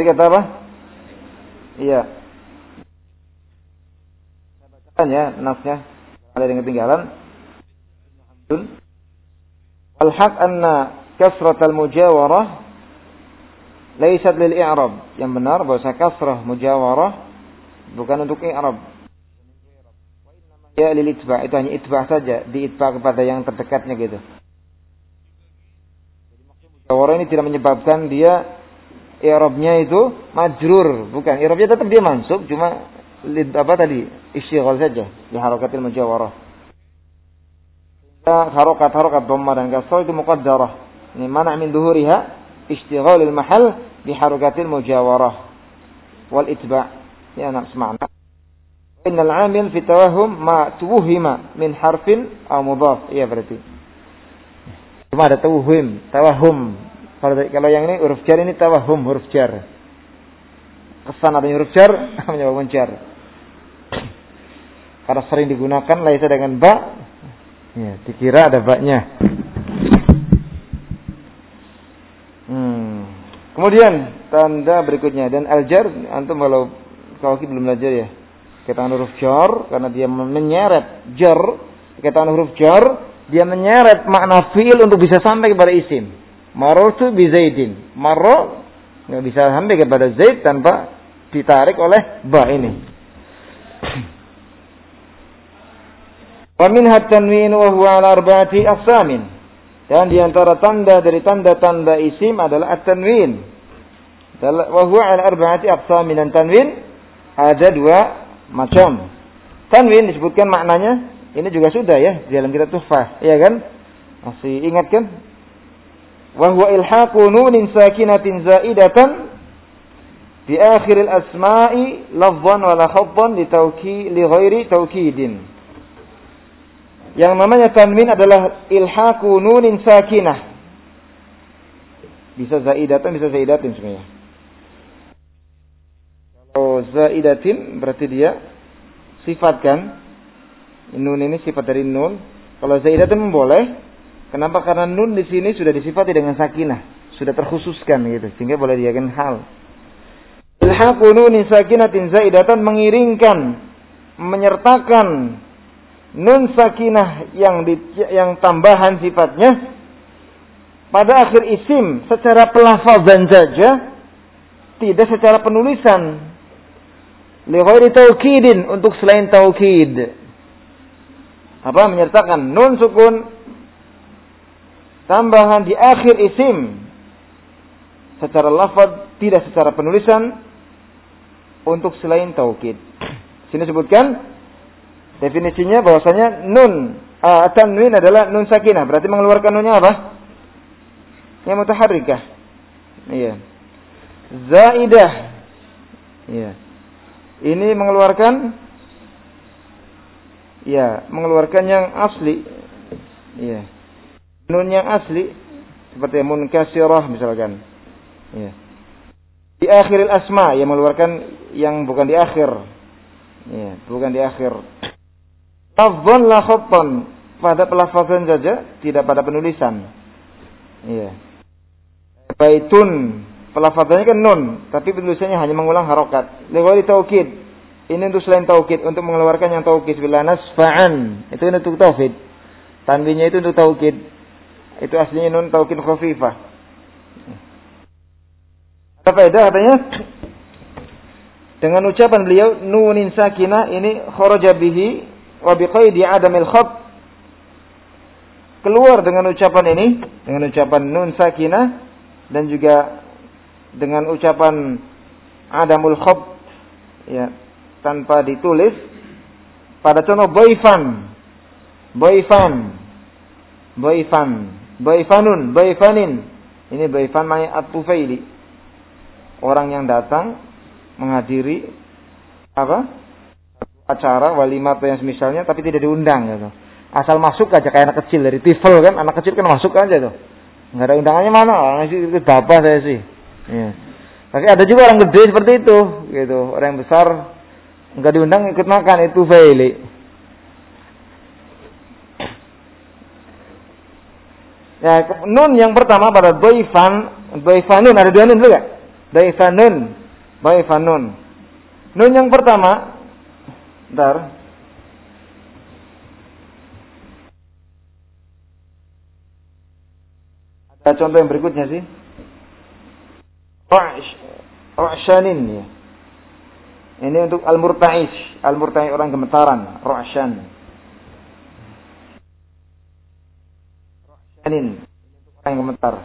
tadi kata apa? Iya. Saya bacakan ya nasnya. Ada yang ketinggalan. Wal haq anna kasratal mujawarah laysat lil i'rab. Yang benar bahwa kasrah mujawarah bukan untuk i'rab. Ya lil itba', itu hanya itba' saja, diitba' kepada yang terdekatnya gitu. Mujawarah ini tidak menyebabkan dia i'rabnya itu majrur, bukan. I'rabnya tetap dia mansub, cuma apa tadi? Istighal saja di harakatil mujawarah. Harokat dhamma dan kasrah itu muqaddarah. Ini mana min dhuhuriha istighalil mahal bi harakatil mujawarah wal itba'. Ya nafs ma'na. Innal 'amil fi tawahhum ma tuwhima min harfin aw mudhaf. Iya berarti. Cuma ada tawahhum. Kalau yang ini huruf jar ini tawahhum, huruf jar. Kesan adanya huruf jar menyebabkan jar. Karena sering digunakan laisa dengan ba, ya, dikira ada ba-nya. Kemudian tanda berikutnya dan al-jar, antum kalau kita belum belajar ya. Kaitan huruf jar karena dia menyeret jar, kaitan huruf jar dia menyeret makna fiil untuk bisa sampai kepada isim. Marartu bi Zaidin. Marra enggak bisa sampai kepada Zaid tanpa ditarik oleh ba ini. Wa minha tanwin wa huwa ala arba'ati aqsamin. Dan di antara tanda dari tanda-tanda isim adalah at-tanwin. Wa huwa ala arba'ati aqsamin, dan tanwin ada dua macam. Tanwin disebutkan maknanya, ini juga sudah ya di dalam kitab Tuhfah, iya kan? Masih ingat kan? Wa huwa ilhaqu nunin sakinatin zaidatan di akhiril asma'i lafdhan wa la khabban li ghairi taukidin. Yang namanya tanwin adalah ilhaqu nunin sakinah. Bisa zaidatan, bisa zaidatin sebenarnya. Kalau zaidatin berarti dia sifatkan. Nun ini sifat dari nun. Kalau zaidatin boleh. Kenapa? Karena nun di sini sudah disifati dengan sakinah, sudah terkhususkan gitu, sehingga boleh dijadikan hal. Ilhaqu nunin sakinatin zaidatan, mengiringkan, menyertakan nun sakinah yang tambahan sifatnya pada akhir isim secara pelafazan saja, tidak secara penulisan. Li ghairi taukidin, untuk selain taukid. Apa? Menyertakan nun sukun tambahan di akhir isim secara lafaz, tidak secara penulisan, untuk selain taukid. Sini sebutkan definisinya bahwasanya nun tanwin adalah nun sakinah, berarti mengeluarkan nunnya apa? Yang mutaharrikah. Iya. Zaidah. Iya. Ini mengeluarkan yang asli. Iya. Nun yang asli seperti munkasirah misalkan. Ya. Di akhiril asma, yang mengeluarkan yang bukan di akhir. Ya, bukan di akhir. Lafdhan la khattan, pada pelafazan saja, tidak pada penulisan. Ya. Baitun, pelafazannya kan nun, tapi penulisannya hanya mengulang harokat. Li ghairi taukid. Ini untuk selain taukid, untuk mengeluarkan yang taukid. Bila nasfa'an, itu untuk taukid. Tanwinnya itu untuk taukid. Itu aslinya nun taukid khafifah. Apa faedah katanya? Dengan ucapan beliau nunin sakinah ini kharaja bihi wa biqaidi adamil khat. Keluar dengan ucapan ini, dengan ucapan nun sakinah dan juga dengan ucapan adamul khat, ya, tanpa ditulis. Pada contoh Baifanun, baifanin. Ini baifan mai at-tufaili. Orang yang datang menghadiri acara walimah atau yang semisalnya tapi tidak diundang gitu. Asal masuk aja kayak anak kecil dari tifel kan, anak kecil kan masuk aja tuh. Enggak ada undangannya mana? Orang itu bapak saya sih. Iya. Tapi ada juga orang gede seperti itu gitu. Orang yang besar enggak diundang ikut makan, itu faili. Ya, nun yang pertama pada doifan, doifanun, ada dua nun juga. Daifanun. Daifanun. Nun yang pertama. Bentar. Ada contoh yang berikutnya sih. Ra'syanin ya. Ini untuk al-murta'ish. Al-murta'i orang gemetaran. Ra'syan. Ra'syanin. Ini untuk orang yang gemetar.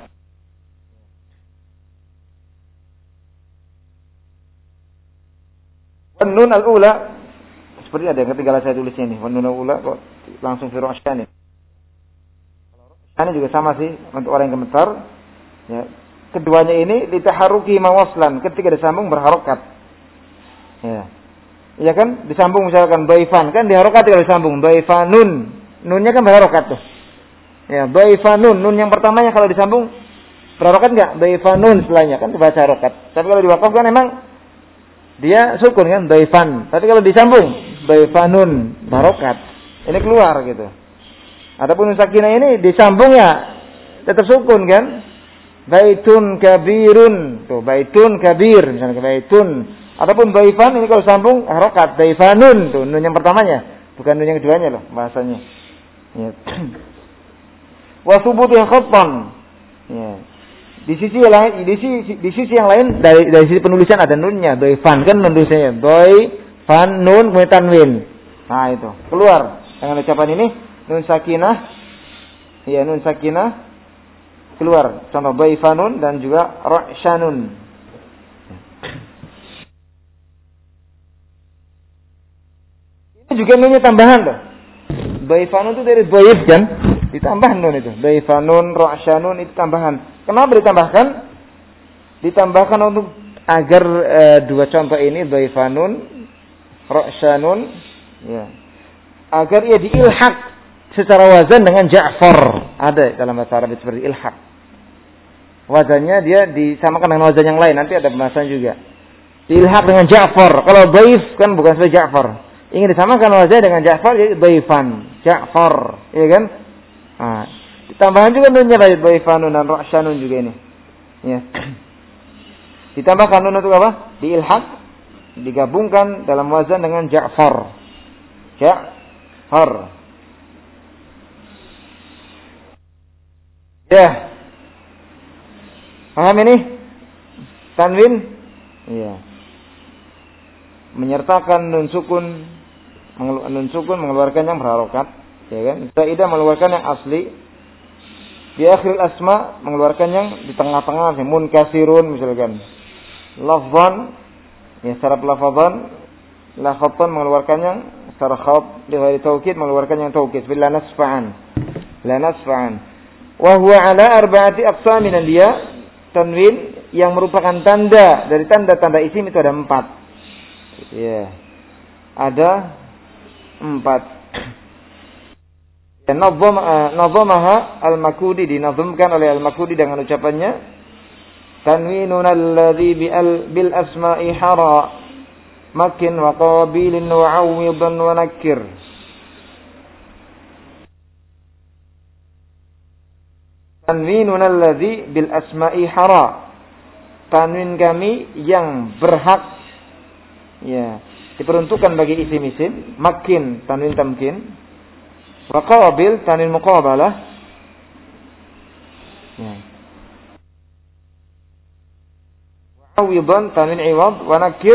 Nun al-ula. Seperti ada yang ketinggalan saya tulisnya ini. Nun al-ula kok langsung fi ra'syanin. Ini juga sama sih untuk orang yang gemetar. Ya. Keduanya ini litaharuki mawaslan, ketika disambung berharokat. Ya. Iya kan? Disambung misalkan dhaifan kan diharokat kalau disambung dhaifanun. Nunnya kan berharokat tuh. Ya, dhaifanun. Nun yang pertamanya kalau disambung berharokat enggak? Dhaifanun setelahnya kan dibaca harokat. Tapi kalau diwakaf kan emang dia sukun kan dhaifan. Tapi kalau disambung dhaifanun berharokat. Ini keluar gitu. Adapun sakinah ini disambung ya tetap sukun kan? Baitun kabirun. Tuh, baitun kabir misalnya baitun. Adapun dhaifan ini kalau sambung harokat dhaifanun tuh nun yang pertamanya, bukan nun yang keduanya loh bahasanya. Ya. Wa thubuti khattan. Ya. Di sisi yang lain dari sisi penulisan ada nunnya, dhaifan kan nulisnya dhaifan nun kemudian tanwin. Nah itu keluar dengan ucapan ini nun sakinah. Ya nun sakinah keluar contoh dhaifanun dan juga ra'syanun. Ini juga nunnya tambahan loh. Dhaifanun itu dari dhaif kan? Ditambah nun itu. Dhaifanun, ra'syanun itu tambahan. Kenapa ditambahkan? Ditambahkan untuk agar dua contoh ini dhaifanun, ra'syanun ya. Agar ia diilhaq secara wazan dengan Ja'far. Ada dalam bahasa Arab seperti ilhaq. Wazannya dia disamakan dengan wazan yang lain. Nanti ada pembahasan juga. Diilhaq dengan Ja'far. Kalau dhaif kan bukan seperti Ja'far. Ingin disamakan wazan dengan Ja'far jadi dhaifan. Ja'far. Iya kan? Nah, ditambahan juga nunnya dari dhaifanun dan ra'syanun juga ini. Ya. Ditambahkan nun untuk apa? Diilhaq. Digabungkan dalam wazan dengan Ja'far. Ja'far. Ya. Paham ini? Tanwin? Iya. Menyertakan nun sukun mengeluarkan yang berharokat, ya kan? Zaidah mengeluarkan yang asli. Di akhir asma mengeluarkan yang di tengah-tengah, munkasirun misalkan. Lafzan, ya secara pelafazan, lafzan mengeluarkan yang secara khat, di ghairi taukid mengeluarkan yang taukid. Bila nasfa'an. La nasfa'an. Wa huwa ala arba'ati aqsamin, dan dia tanwin yang merupakan tanda dari tanda-tanda isim itu ada 4. Ya. Ada 4. Dan nazamaha al-Makudi, dinazamkan oleh al-Makudi dengan ucapannya tanwinun alladhi bil asma'i hara makin wa qabilin wa 'awwidan wa nakir. Tanwinun alladhi bil asma'i hara, tanwin kami yang berhak ya diperuntukkan bagi isim-isim. Makin tanwin tamkin, wa qabil tanwin muqabalah ya. Wa awidan tanwin iwad, wa nakir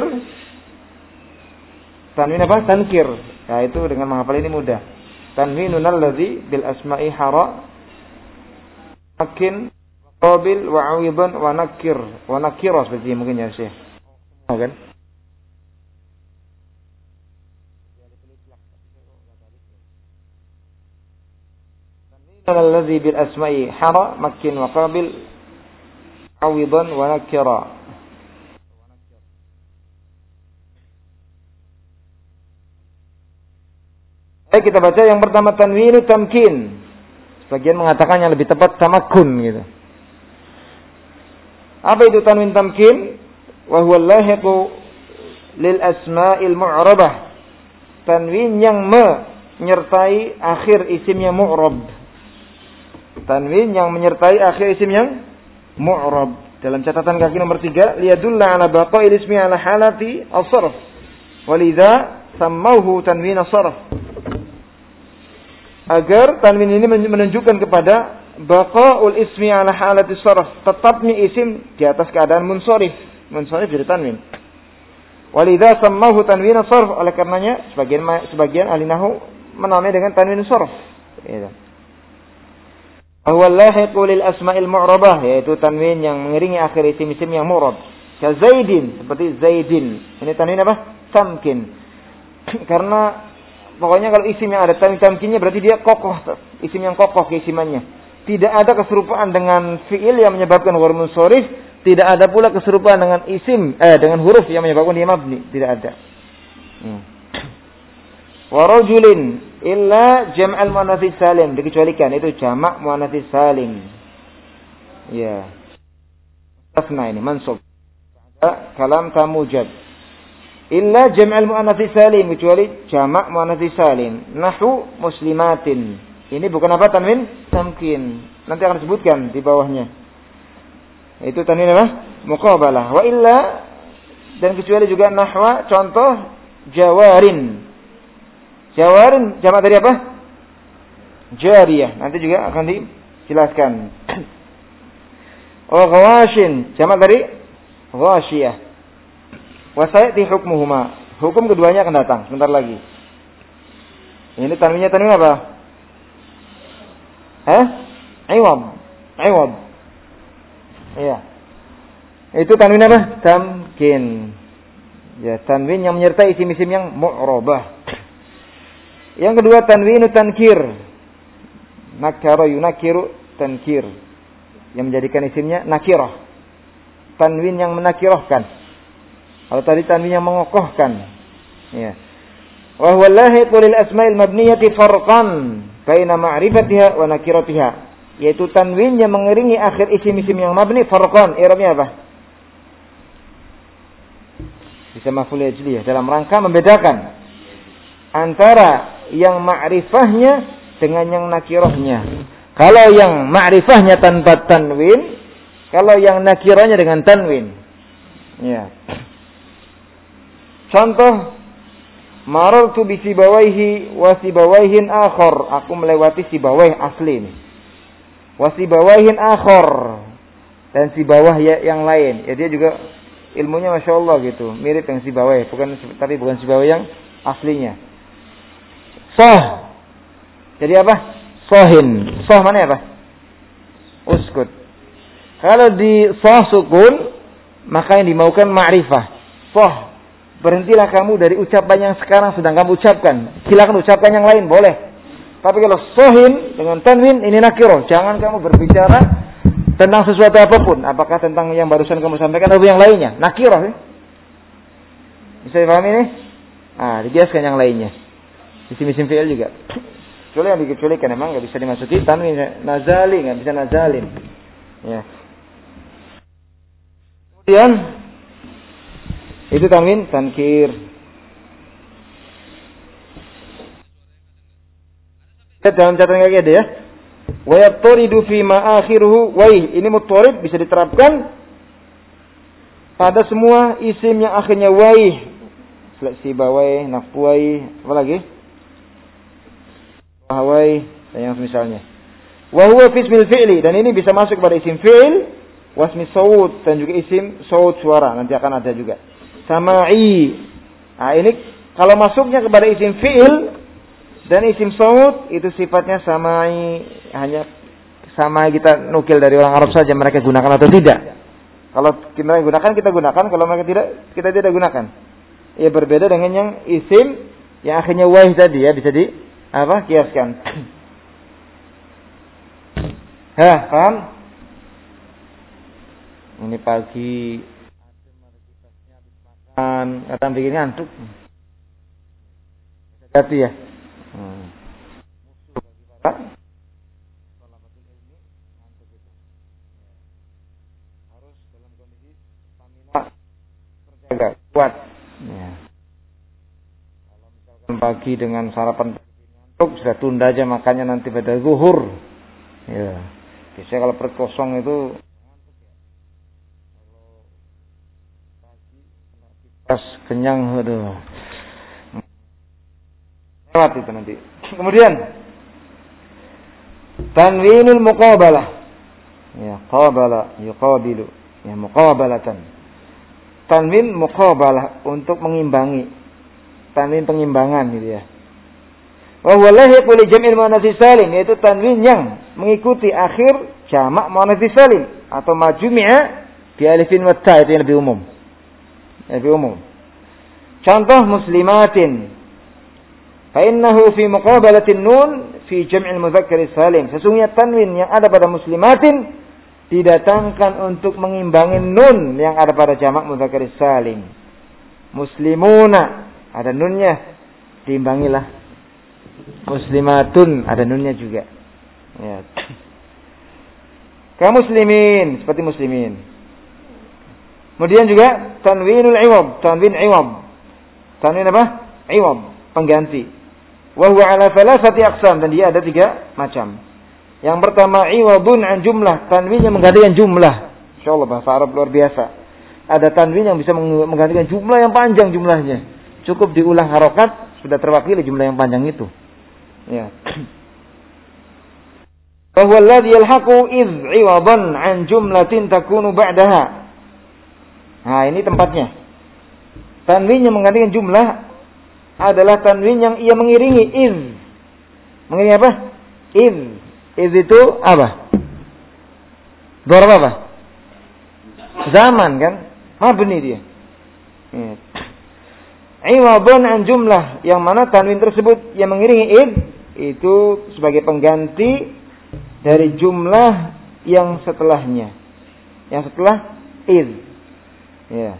tanwin apa? Tankir. Ya itu dengan menghafal ini mudah. Tanwinun alladhi bil asma'i hara makin qabil wa awidan wa nakir. Wa nakira seperti mungkin ya Syekh. Kan? Alladhi bil asma'i hara makin wa qabil awidan wa nakira. Baik, kita baca yang pertama tanwinu tamkin. Sebagian mengatakan yang lebih tepat tamakun gitu. Apa itu tanwin tamkin? Wa huwa lahiqu lil asma'il mu'rabah. Tanwin yang menyertai akhir isim yang mu'rab. Tanwin yang menyertai akhir isim yang mu'rab. dalam catatan kaki nomor 3, liyadulla ala baqa'il ismi ala halati as-sarf. Walidha sammauhu tanwin as-sarf. Agar tanwin ini menunjukkan kepada baqa'ul ismi ala halati as-sarf, tetapnya isim di atas keadaan munsharif. Munsharif dari tanwin. Walidha sammauhu tanwin as-sarf. Oleh karenanya sebagian ahli nahwu menamai dengan tanwin as-sarf. Gitu. Huwa lahiqu lil asma'il mu'rabah, yaitu tanwin yang mengiringi akhir isim-isim yang mu'rab. Ka Zaidin, seperti Zaidin. Ini tanwin apa? Tamkin. Karena pokoknya kalau isim yang ada tanwin tamkinnya berarti dia kokoh, isim yang kokoh keisimannya. Tidak ada keserupaan dengan fi'il yang menyebabkan ghair munsharif, tidak ada pula keserupaan dengan isim dengan huruf yang menyebabkan dia mabni, tidak ada. Wa rajulin illa jam'al muannats salim, dikecualikan itu jamak muannats salim. Ya. Tafna ini mansub. Kalam tamujad. Illa jam'al muannats salim, kecuali jamak muannats salim. Nahwu muslimatin. Ini bukan apa tanwin tamkin. Nanti akan disebutkan di bawahnya. Itu tanwin apa? Muqabalah. Wa illa, dan kecuali juga nahwa contoh jawarin. Jawarin jamak dari apa? Jariyah. Nanti juga akan dijelaskan. Oh, ghawashin jamak dari ghashiyah. Wa sayati hukmuhuma. Hukum keduanya akan datang sebentar lagi. Ini tanwinnya tanwin apa? Iwad. Iwad. Iya. Itu tanwin apa? Tamkin. Ya, tanwin yang menyertai isim-isim yang mu'rabah. Yang kedua tanwinu tankir. Nakara yunakiru tankir. Yang menjadikan isimnya nakirah. Tanwin yang menakirahkan. Kalau tadi tanwin yang mengokohkan. Ya. Wa huwa lahiqu lil asma'il mabniyati farqan baina ma'rifatiha wa nakiratiha. Yaitu tanwin yang mengiringi akhir isim-isim yang mabni farqan. I'rabnya apa? Bisa maf'ul ajliyah dalam rangka membedakan antara yang ma'rifahnya dengan yang nakirahnya. Kalau yang ma'rifahnya tanpa tanwin, kalau yang nakirahnya dengan tanwin. Ya. Contoh, marartu bi sibawaihi wa sibawaihin akhar. Aku melewati sibawaih asli ini. Wa sibawaihin akhar, dan sibawah yang lain. Ya dia juga ilmunya Masya Allah gitu, mirip dengan sibawaih, tapi bukan sibawaih yang aslinya. Sah. Jadi apa? Sahin. Sah mana apa? Uskut. Kalau di sah sukun, maka yang dimaukan ma'rifah. Sah. Berhentilah kamu dari ucapan yang sekarang sedang kamu ucapkan. Silakan ucapkan yang lain, boleh. Tapi kalau sahin dengan tanwin, ini nakirah. Jangan kamu berbicara tentang sesuatu apapun. Apakah tentang yang barusan kamu sampaikan atau yang lainnya. Nakirah. Bisa dipahami ini? Dijelaskan yang lainnya. Isim-isim fi'il juga. Kecuali yang dikecualikan memang nggak bisa dimasuki tanwin nazali, nggak bisa nazalin. Ya. Kemudian itu tanwin tankir. Dalam catatan kaki ada ya. Wa yattaridu fi ma akhiruhu waih. Ini muttarib bisa diterapkan pada semua isim yang akhirnya waih. Sibawai, nafwai, apa lagi? Wahwai dan yang semisalnya. Wa huwa fi ismil fi'li, dan ini bisa masuk pada isim fi'il, wasmi saut, dan juga isim saut suara, nanti akan ada juga. Sama'i. Ini kalau masuknya kepada isim fi'il dan isim saut itu sifatnya sama'i, hanya sama kita nukil dari orang Arab saja mereka gunakan atau tidak. Kalau kita gunakan, kalau mereka tidak, kita tidak gunakan. Ya berbeda dengan yang isim yang akhirnya waih tadi ya, bisa kiaskan. Paham? Ini pagi makan, datang begini ngantuk. Hati ya. Harus dalam kondisi stamina terjaga, kuat. Ya. Kalau misalkan pagi dengan sarapan ngantuk, sudah tunda aja makannya nanti pada zuhur. Ya. Biasanya kalau perut kosong itu kenyang, aduh. Lewat itu nanti. Kemudian tanwinul muqabalah. Ya, qabala yuqabilu. Ya, muqabalatan. Tanwin muqabalah untuk mengimbangi. Tanwin pengimbangan gitu ya. Wa huwa lahiqu li jam'il muannats salim, yaitu tanwin yang mengikuti akhir jamak muannats salim atau majmu'a bi alifin wa ta, itu yang lebih umum. Lebih umum. Contoh muslimatin. Fa innahu fi muqabalatin nun fi jam'il mudzakkar salim. Sesungguhnya tanwin yang ada pada muslimatin didatangkan untuk mengimbangi nun yang ada pada jamak mudzakkar salim. Muslimuna ada nunnya, diimbangilah. Muslimatun ada nunnya juga. Ya. Kaum muslimin seperti muslimin. Kemudian juga tanwinul iwad, tanwin iwad. Tanwin apa? Iwad, pengganti. Wa huwa ala thalathati aqsam, dan dia ada 3 macam. Yang pertama iwadun an jumlah, tanwin yang menggantikan jumlah. Insyaallah bahasa Arab luar biasa. Ada tanwin yang bisa menggantikan jumlah yang panjang jumlahnya. Cukup diulang harokat sudah terwakili jumlah yang panjang itu. Ya. Wa huwa alladhi yalhaqu idh iwadan an jumlatin takunu ba'daha. Nah, ini tempatnya. Tanwin yang menggantikan jumlah adalah tanwin yang ia mengiringi iz. Mengiringi apa? Iz. Iz itu apa? Dzarf apa? Zaman kan? Mabni dia. Ya. Iwadun an jumlah, yang mana tanwin tersebut yang mengiringi iz itu sebagai pengganti dari jumlah yang setelahnya. Yang setelah iz. Ya.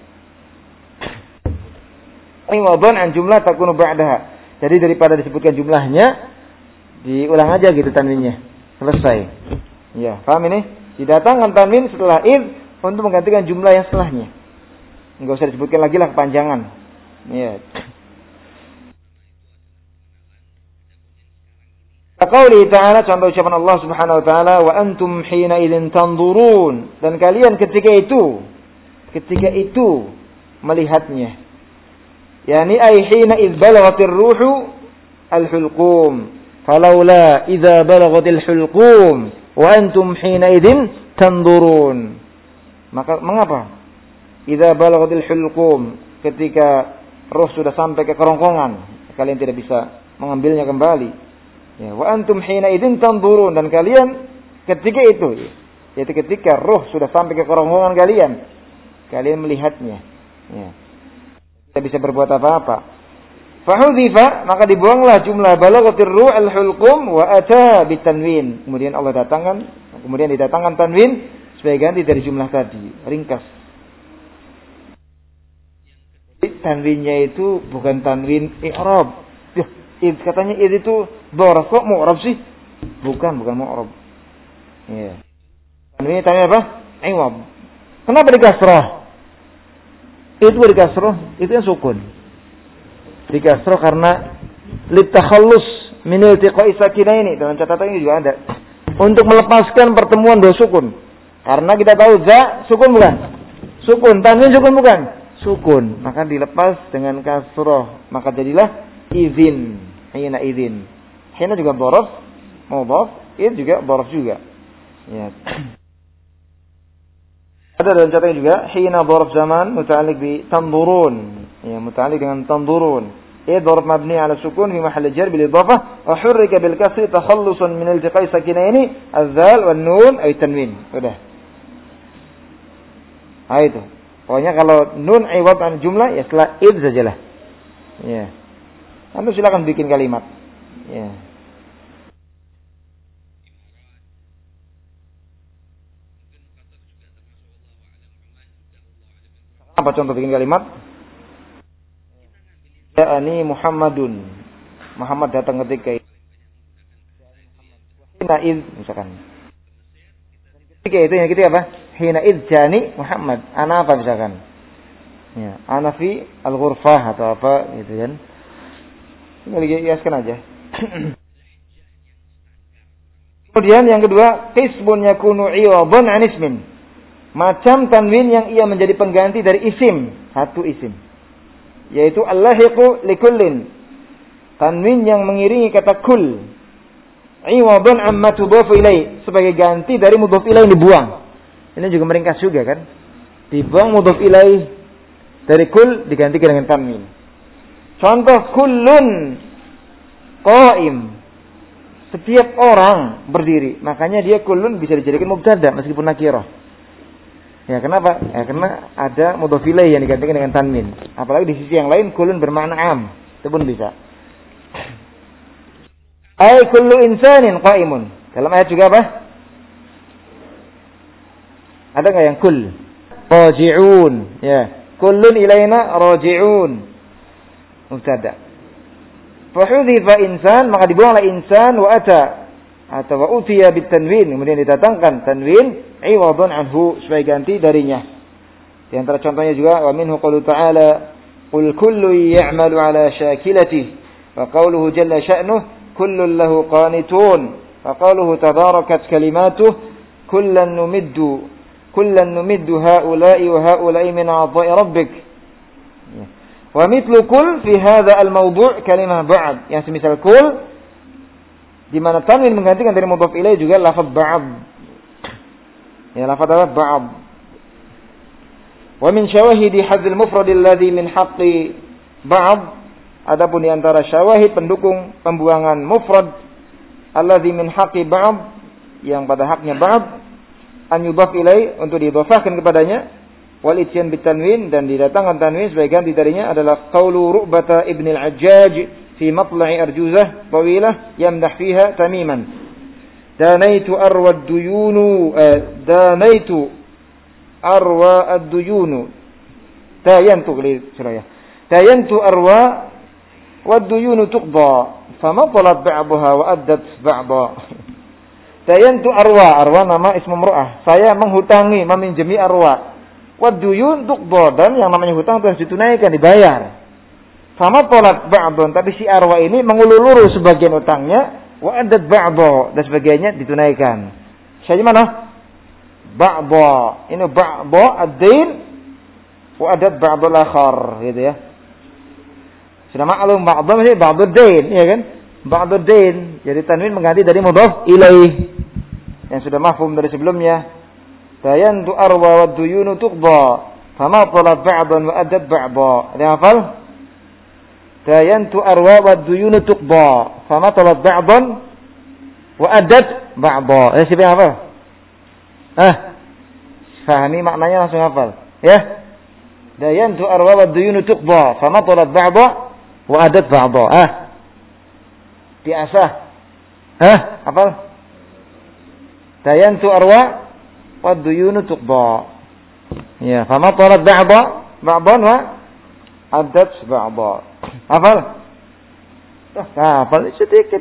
Iwadun an jumlah takunu ba'daha. Jadi daripada disebutkan jumlahnya, diulang aja gitu tanwinnya. Selesai. Ya, paham ini? Didatangkan tanwin setelah id untuk menggantikan jumlah yang setelahnya. Enggak usah disebutkan lagi lah kepanjangan. Ya. Qauli ta'ala, contoh ucapan Allah Subhanahu wa taala, wa antum hina idzin tanzurun, dan kalian ketika itu melihatnya. Yani ay hina idz balaghatir ruhu al-hulqum. Falaula idza balaghatil hulqum wa antum hina idzin tanzurun. Maka mengapa? Idza balaghatil hulqum, ketika roh sudah sampai ke kerongkongan, kalian tidak bisa mengambilnya kembali. Ya, wa antum hina idzin tanzurun, dan kalian ketika itu, yaitu ketika roh sudah sampai ke kerongkongan kalian melihatnya. Ya. Tidak bisa berbuat apa-apa. Fahudhifa, maka dibuanglah jumlah balaghatir ruh al-hulqum wa ata bitanwin. Kemudian didatangkan tanwin sebagai ganti dari jumlah tadi. Ringkas. Tanwinnya itu bukan tanwin i'rab. Katanya itu dzarf, kok mu'rab sih? Bukan mu'rab. Ya. Tanwin apa? Iwad. Kenapa dikasrah? Itu dikasrah, itu yang sukun. Dikasrah karena litakhallus min iltiqa'i sakinaini, dalam catatan ini juga ada. Untuk melepaskan pertemuan dua sukun. Karena kita tahu za sukun bukan? Sukun, tanwin sukun bukan? Sukun, maka dilepas dengan kasrah, maka jadilah idzin. Hina idzin. Hina juga dzaraf, mudhaf, id juga dzaraf juga. Ya. Ada dalam catatan juga hina dzaraf zaman muta'alliq bi tanzurun. Ya, muta'alliq dengan tanzurun. Dzaraf mabni 'ala sukun fi mahall jar bil idhafah wa hurrika bil kasri takhallusan min iltiqa'i sakinaini az-zal wan nun ay tanwin. Sudah. Itu. Pokoknya kalau nun iwad an jumlah ya setelah id sajalah. Ya. Anda silakan bikin kalimat. Ya. Apa contoh bikin kalimat? Ja'ani Muhammadun. Muhammad datang ketika itu. Hina id, misalkan. Ketika itu yang ketiga apa? Hina id jani Muhammad. Ana apa misalkan? Ya, ana fi al-ghurfah atau apa gitu kan. Tinggal dihiaskan aja. Kemudian yang kedua, qismun yakunu iwadan an ismin. Macam tanwin yang ia menjadi pengganti dari isim, satu isim. yaitu al-lahiqu likullin. Tanwin yang mengiringi kata kull. Iwadun amma tudhafu ilaih, sebagai ganti dari mudhaf ilaih yang dibuang. Ini juga meringkas juga kan? Dibuang mudhaf ilaih dari kull digantikan dengan tanwin. Contoh kullun qaim. Setiap orang berdiri, makanya dia kullun bisa dijadikan mubtada meskipun nakirah. Ya, kenapa? Ya, karena ada mudhaf ilaih yang digantikan dengan tanwin. Apalagi di sisi yang lain kullun bermakna am, itu pun bisa. Ai kullu insanin qaimun. Dalam ayat juga apa? Ada enggak yang kull? Raji'un. Ya, kullun ilaina raji'un. Mubtada. Fahudhifa insan, maka dibuanglah insan wa ata atau wa utiya bitanwin, kemudian didatangkan tanwin iwadun anhu sebagai ganti darinya. Di antara contohnya juga wa minhu qaulu ta'ala qul kullu ya'malu ala shakilatihi wa qawluhu jalla sha'nuhu kullun lahu qanitun wa qawluhu tabarakat kalimatuhu kullan numiddu haula'i wa haula'i min 'ata'i rabbik. Wa mithlu kul fi hadha al-mawdu' kalimah ba'd. Yang semisal kul di mana tanwin menggantikan dari mudhaf ilaih juga lafaz ba'd. Ya, lafaz apa? Ba'd. Wa min syawahidi hadzal mufrad alladhi min haqqi ba'd. Adapun di antara syawahid pendukung pembuangan mufrad alladhi min haqqi ba'd, yang pada haknya ba'd, an yudhaf ilaih, untuk didhafahkan kepadanya, wal ityan bitanwin, dan didatangkan tanwin sebagai ganti darinya adalah qaulu Ru'bata ibn al-Ajjaj fi matla'i arjuzah tawilah yamdah fiha tamiman. Danaitu arwa ad-duyunu tayantu arwa wad-duyunu tuqda famatalat ba'daha wa addat ba'da. Tayantu arwa nama ismu mar'ah, saya menghutangi, meminjami arwa. Waduyun tuqda, dan yang namanya hutang itu harus ditunaikan, dibayar. Sama tolat ba'don, tapi si arwa ini mengulur-ulur sebagian hutangnya, wa adat ba'do, dan sebagainya ditunaikan. Saya di mana? Ba'do, ini ba'do ad-din, wa adat ba'do al-akhar, gitu ya. Sudah maklum ba'do maksudnya ba'do ad-din, ya kan? Ba'do ad-din, jadi tanwin mengganti dari mudhaf ilaih yang sudah mafhum dari sebelumnya. Tayantu arwa wa duyunu tuqda fama talat ba'dan wa adat ba'da. Ada hafal? Tayantu arwa wa duyunu tuqda fama talat ba'dan wa adat ba'da. Siapa yang hafal? Fahami maknanya langsung hafal. Ya. Tayantu arwa wa duyunu tuqda fama talat ba'da wa adat ba'da. Diasah. Hafal? Tayantu arwa waduyunu tuqda. Ya, fama talat ba'dan wa adat ba'da. Hafal? Hafal sedikit.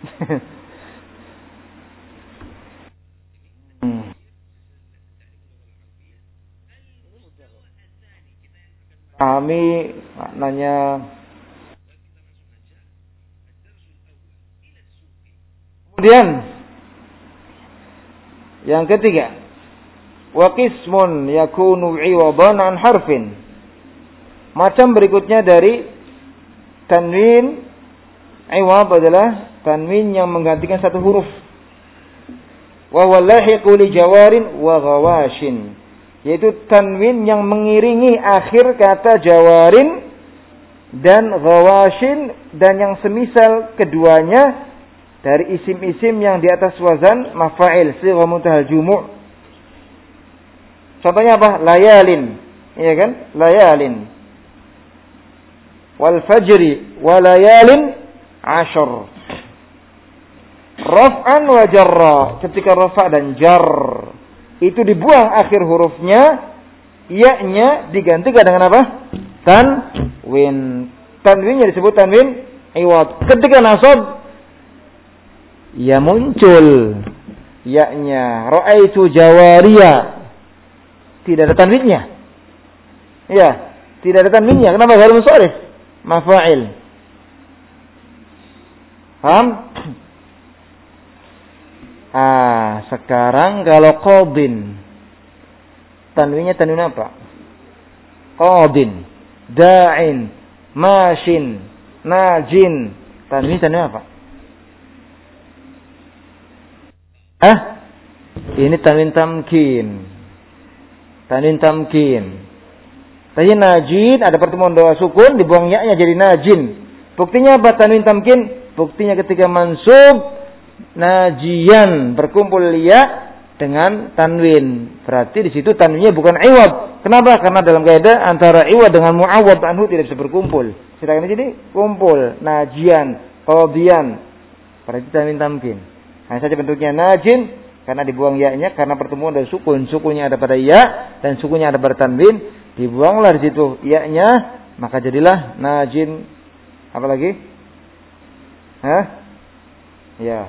Pahami maknanya. Kemudian yang ketiga, wa qismun yakunu iwadan an harfin. Macam berikutnya dari tanwin iwad adalah tanwin yang menggantikan satu huruf. Wa wallahiqu li jawarin wa ghawashin, yaitu tanwin yang mengiringi akhir kata jawarin dan ghawashin, dan yang semisal keduanya dari isim-isim yang di atas wazan mafa'il, sighah muntahal jumu'. Contohnya apa? Layalin. Iya kan? Layalin. Wal fajri wa layalin ashar. Raf'an wa jarra. Ketika rafa' dan jar itu dibuang akhir hurufnya, ya-nya digantikan dengan apa? Tanwin. Tanwinnya disebut tanwin iwad. Ketika nasab, ya muncul ya-nya. Ra'aitu jawariya. Tidak ada tanwinnya. Ya, tidak ada tanwinnya. Kenapa? Ghairun sharif. Mafa'il. Paham? Sekarang kalau qadin, tanwinnya tanwin apa? Qadin, da'in, Mashin, najin. Tanwin apa? Ini tanwin tamkin. Tanwin tamkin. Tadi najin ada pertemuan dua sukun, dibuang ya-nya jadi najin. Buktinya apa tanwin tamkin? Buktinya ketika mansub najian berkumpul ya dengan tanwin. Berarti di situ tanwinnya bukan iwad. Kenapa? Karena dalam kaidah antara iwad dengan muawwad anhu tidak bisa berkumpul. Sedangkan di sini kumpul najian, qadiyan. Berarti tanwin tamkin. Hanya saja bentuknya najin karena dibuang ya-nya karena pertemuan dari sukun. Sukunnya ada pada ya dan sukunnya ada pada tanwin. Dibuanglah di situ ya-nya, maka jadilah najin. Apa lagi? Ya.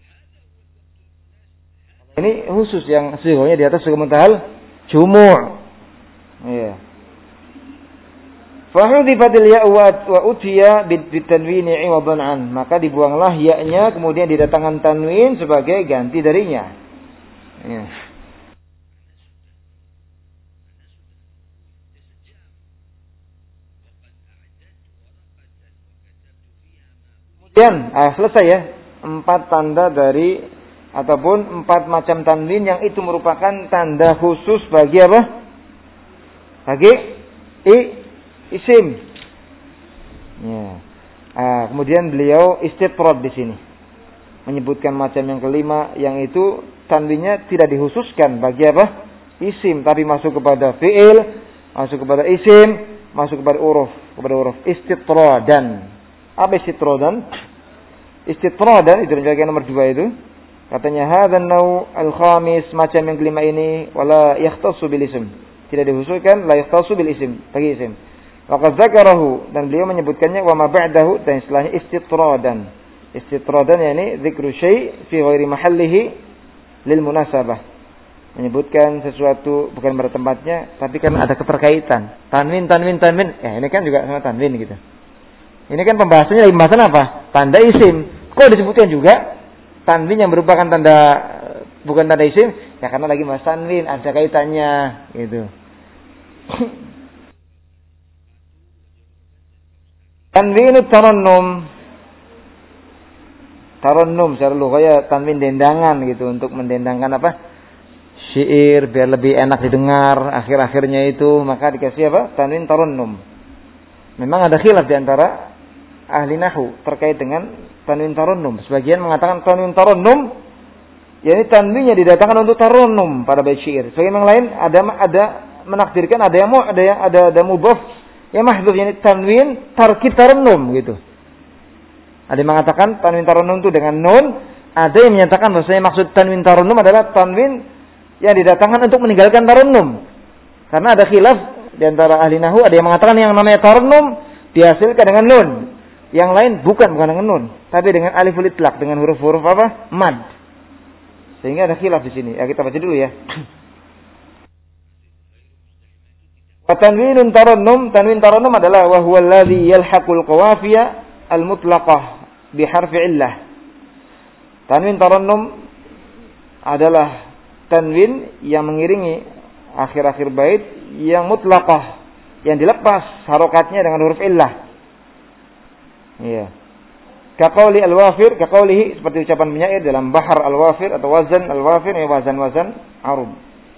Ini khusus yang sihirnya di atas suku muntahal jumu'. Iya. Fahudifatil ya wa utiya bitanwini iwadan an. Maka dibuanglah ya-nya kemudian didatangkan tanwin sebagai ganti darinya. Iya. Kemudian selesai ya. 4 tanda dari ataupun 4 macam tanwin yang itu merupakan tanda khusus bagi apa? Bagi isim. Ya. Kemudian beliau istitrad di sini. Menyebutkan macam yang kelima yang itu tanwinnya tidak dikhususkan bagi apa? Isim, tapi masuk kepada fi'il, masuk kepada isim, masuk kepada huruf, istitradan. Apa istitradan? Istitradan itu menjadi nomor 2 itu. Katanya hadzal naw' al-khamis, macam yang kelima ini wala yakhtassu bil ism. Tidak dikhususkan la yakhtassu bil ism, bagi isim. Waqad dzakarahu, dan beliau menyebutkannya wa ma ba'dahu, dan istilahnya istitradan. Istitradan yakni dzikru syai' fi ghairi mahallihi lil munasabah. Menyebutkan sesuatu bukan pada tempatnya tapi kan ada keterkaitan. Tanwin. Ya, ini kan juga sama tanwin gitu. Ini kan pembahasannya lagi pembahasan apa? Tanda isim. Kok disebutkan juga tanwin yang merupakan tanda bukan tanda isim? Ya karena lagi bahas tanwin, ada kaitannya gitu. Tanwinut tarannum. Tarannum secara lughah tanwin dendangan gitu, untuk mendendangkan apa? Syair biar lebih enak didengar akhir-akhirnya itu, maka dikasih apa? Tanwin tarannum. Memang ada khilaf di antara ahli nahwu terkait dengan tanwin tarannum. Sebagian mengatakan tanwin tarannum yakni tanwinnya didatangkan untuk tarannum pada bait syair. Sebagian yang lain ada menakdirkan ada mudhaf yang mahdhuf yakni tanwin tarkib tarannum gitu. Ada yang mengatakan tanwin tarannum itu dengan nun, ada yang menyatakan bahwasanya maksud tanwin tarannum adalah tanwin yang didatangkan untuk meninggalkan tarannum. Karena ada khilaf di antara ahli nahwu, ada yang mengatakan yang namanya tarannum dihasilkan dengan nun. Yang lain bukan dengan nun, tapi dengan aliful itlaq, dengan huruf-huruf apa? Mad. Sehingga ada khilaf di sini. Ya, kita baca dulu ya. Tanwinun tarannum, tanwin tarannum adalah wa huwa alladhi yalhaqul qawafiya al-mutlaqah bi harfi illah. Tanwin tarannum adalah tanwin yang mengiringi akhir-akhir bait yang mutlaqah, yang dilepas harokatnya dengan huruf illah. Iya. Kaqauli al-wafir, kaqaulihi, seperti ucapan penyair dalam Bahar al-Wafir atau Wazan al-Wafir, ya wazan arub.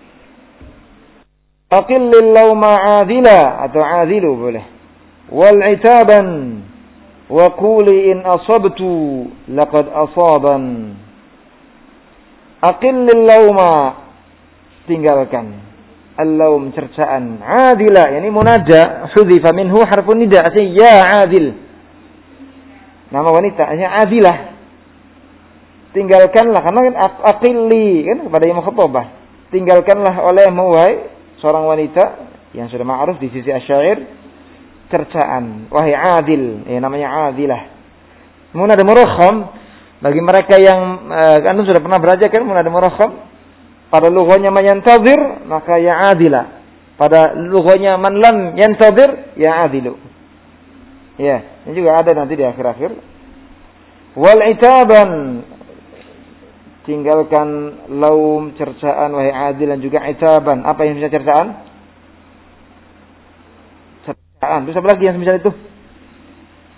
Aqillil lawma adila atau adilu boleh. Wal itaban wa quli in asabtu laqad asaban. Aqillil lawma, tinggalkan. Al-lawm cercaan. Adila, yani munada, hudhifa minhu harfun nida, artinya ya adil. Nama wanita hanya adilah. Tinggalkanlah, karena kan aqilli kan kepada yang mukhatabah. Tinggalkanlah olehmu wahai seorang wanita yang sudah ma'ruf di sisi asyair, cercaan, wahai adil, namanya adilah. Munada murakham bagi mereka yang anda sudah pernah belajar kan munada murakham, pada lughahnya man yantazir maka ya adila, pada lughahnya man lam yantazir ya adilu. Ya, ini juga ada nanti di akhir-akhir. Wal itaban, tinggalkan laum cercaan wahai adil, dan juga itaban. Apa yang bisa cercaan? Cercaan. Terus apa lagi yang misal itu?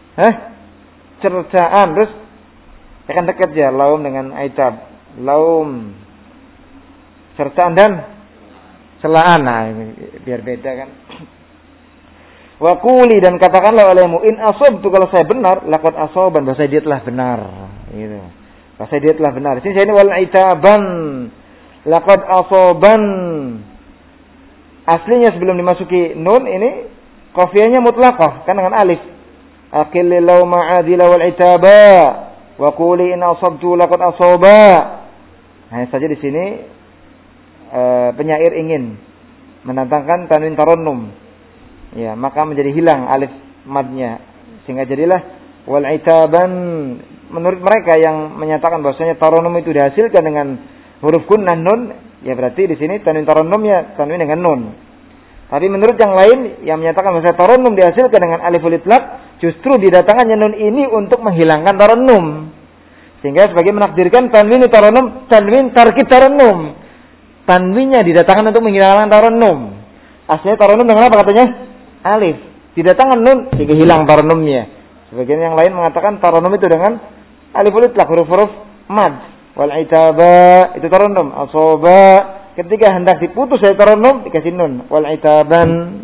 Cercaan. Terus akan dekat ya laum dengan aitab. Laum cercaan dan celaan. Nah, biar beda kan. Wa quli, dan katakanlah olehmu, in asabtu, kalau saya benar, laqad asaban, bahasa dia telah benar. Gitu. Bahasa dia telah benar. Di sini wal aitaban, laqad asaban. Aslinya sebelum dimasuki nun ini qafiyahnya mutlaqah kan dengan alif. Aqil law ma'adila wal itaba wa quli in asabtu laqad asaba. Hanya saja di sini penyair ingin mendatangkan tanwin tarannum. Ya, maka menjadi hilang alif madnya sehingga jadilah wal itaban. Menurut mereka yang menyatakan bahwasanya tarannum itu dihasilkan dengan huruf gunnah nun, ya berarti di sini tanwin tarannumnya tanwin dengan nun. Tapi menurut yang lain yang menyatakan bahwa tarannum dihasilkan dengan aliful itlaq, justru didatangkannya nun ini untuk menghilangkan tarannum. Sehingga sebagai menakdirkan tanwin tarannum, tanwin tarkib tarannum. Tanwinnya didatangkan untuk menghilangkan tarannum. Aslinya tarannum dengan apa katanya? Alif. Didatangkan nun sehingga hilang tarannumnya. Sebagian yang lain mengatakan tarannum itu dengan aliful itlaq, huruf-huruf mad. Wal itaba itu tarannum. Asaba ketika hendak diputus dari tarannum dikasih nun. Wal itaban.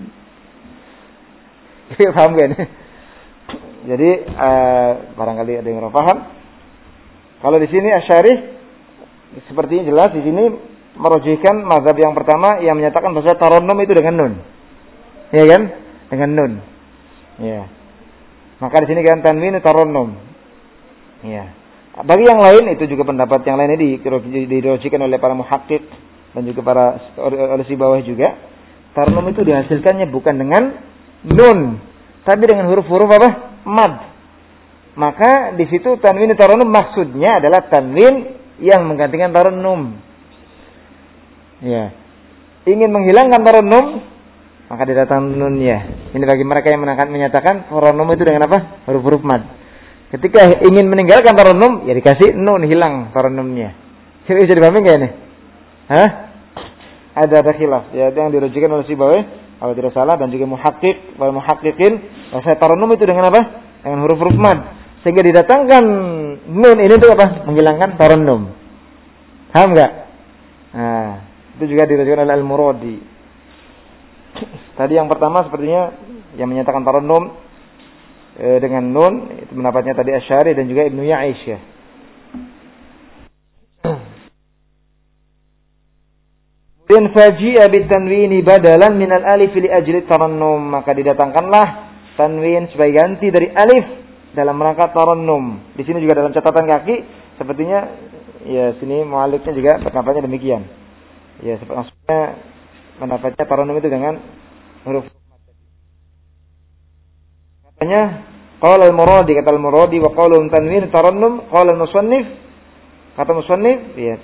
Paham kan? Jadi barangkali ada yang paham. Kalau di sini Asy'arih sepertinya jelas di sini merujihkan mazhab yang pertama yang menyatakan bahwa tarannum itu dengan nun. Ya kan? Dengan nun. Ya. Maka di sini kan tanwin tarannum. Ya. Bagi yang lain itu juga pendapat yang lain ini dirujihkan oleh para muhaqqiq dan juga oleh Sibawayh juga. Tarannum itu dihasilkannya bukan dengan nun, tapi dengan huruf-huruf apa? Mad. Maka di situ tanwin tarannum maksudnya adalah tanwin yang menggantikan tarannum. Ya. Ingin menghilangkan tarannum, maka didatang nunnya. Ini bagi mereka yang menyatakan tarannum itu dengan apa? Huruf-huruf mad. Ketika ingin meninggalkan tarannum, ya dikasih nun, hilang tarannumnya. Bisa dipahami enggak ini? Hah? Ada khilaf. Ya, yang dirujukkan oleh Sibawayh, kalau tidak salah, dan juga muhaqqiq, para muhaqqiqin, bahwa tarannum itu dengan apa? Dengan huruf-huruf mad. Sehingga didatangkan nun ini untuk apa? Menghilangkan tarannum. Paham enggak? Nah, itu juga dirujukkan oleh Al-Muradi. Tadi yang pertama sepertinya yang menyatakan tarannum dengan nun, itu pendapatnya tadi Asy'ari dan juga Ibnu Ya'ish ya. Dan faji'a bitanwini badalan minal alif li ajli tarannum, maka didatangkanlah tanwin sebagai ganti dari alif dalam rangka tarannum. Di sini juga dalam catatan kaki sepertinya ya sini mu'allifnya juga pendapatnya demikian. Ya, maksudnya pendapatnya tarannum itu dengan huruf. Katanya qala al-Muradi, kata al-Muradi, wa qaulun tanwin tarannum, qala al-musannif, kata musannif ya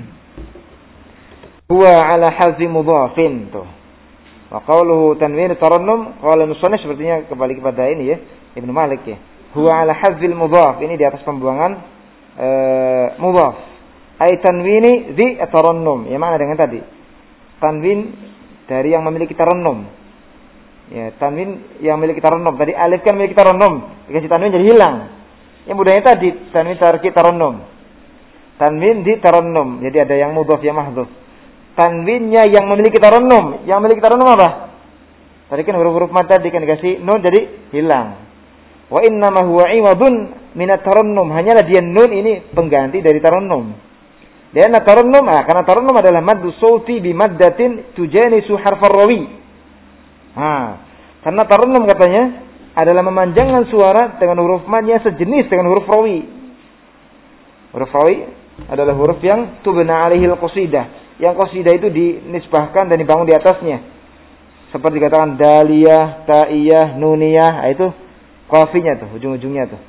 huwa ala hazfi mudhafin tuh. Wa qauluhu tanwin tarannum, qala al-musannif, sepertinya kembali kepada ini ya Ibnu Malik ya. Huwa ala hazfil mudhaf, ini di atas pembuangan mudhaf. Ai tanwini zi tarannum, ya mana dengan tadi? Tanwin dari yang memiliki tarannum. Ya, tanwin yang memiliki tarannum. Tadi alif kan memiliki tarannum, dikasih tanwin jadi hilang. Yang mudahnya tadi tanwin tarki tarannum. Tanwin di tarannum, jadi ada yang mudhaf yang mahdhuf. Tanwinnya yang memiliki tarannum. Yang memiliki tarannum apa? Tadi kan huruf-huruf mad tadi kan dikasih nun jadi hilang. Wa inna ma huwa iwadun minat tarannum. Hanyalah dia nun ini pengganti dari tarannum. Dan tarannum, karena tarannum adalah maddu sauti bi maddatin tujanisu harfar rawi. Karena tarannum katanya adalah memanjangkan suara dengan huruf madnya sejenis dengan huruf rawi. Huruf rawi adalah huruf yang tubna alaihi al-qasidah. Yang qasidah itu dinisbahkan dan dibangun di atasnya. Seperti dikatakan daliyah, ta'iyah, nuniyah, itu qafinya tuh, ujung-ujungnya tuh.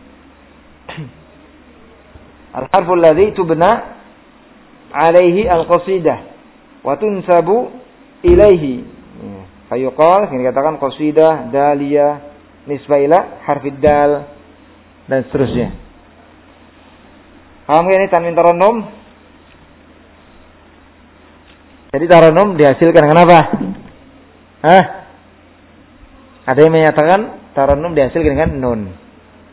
Al-harful ladzi tubna alaihi al-qasidah wa tunsabu ilaihi. Fayuqal, ini dikatakan qasidah, daliyah, nisbah ila harfid dal dan seterusnya. Paham ini tanwin tarannum? Jadi tarannum dihasilkan dengan apa? Ada yang menyatakan tarannum dihasilkan dengan nun.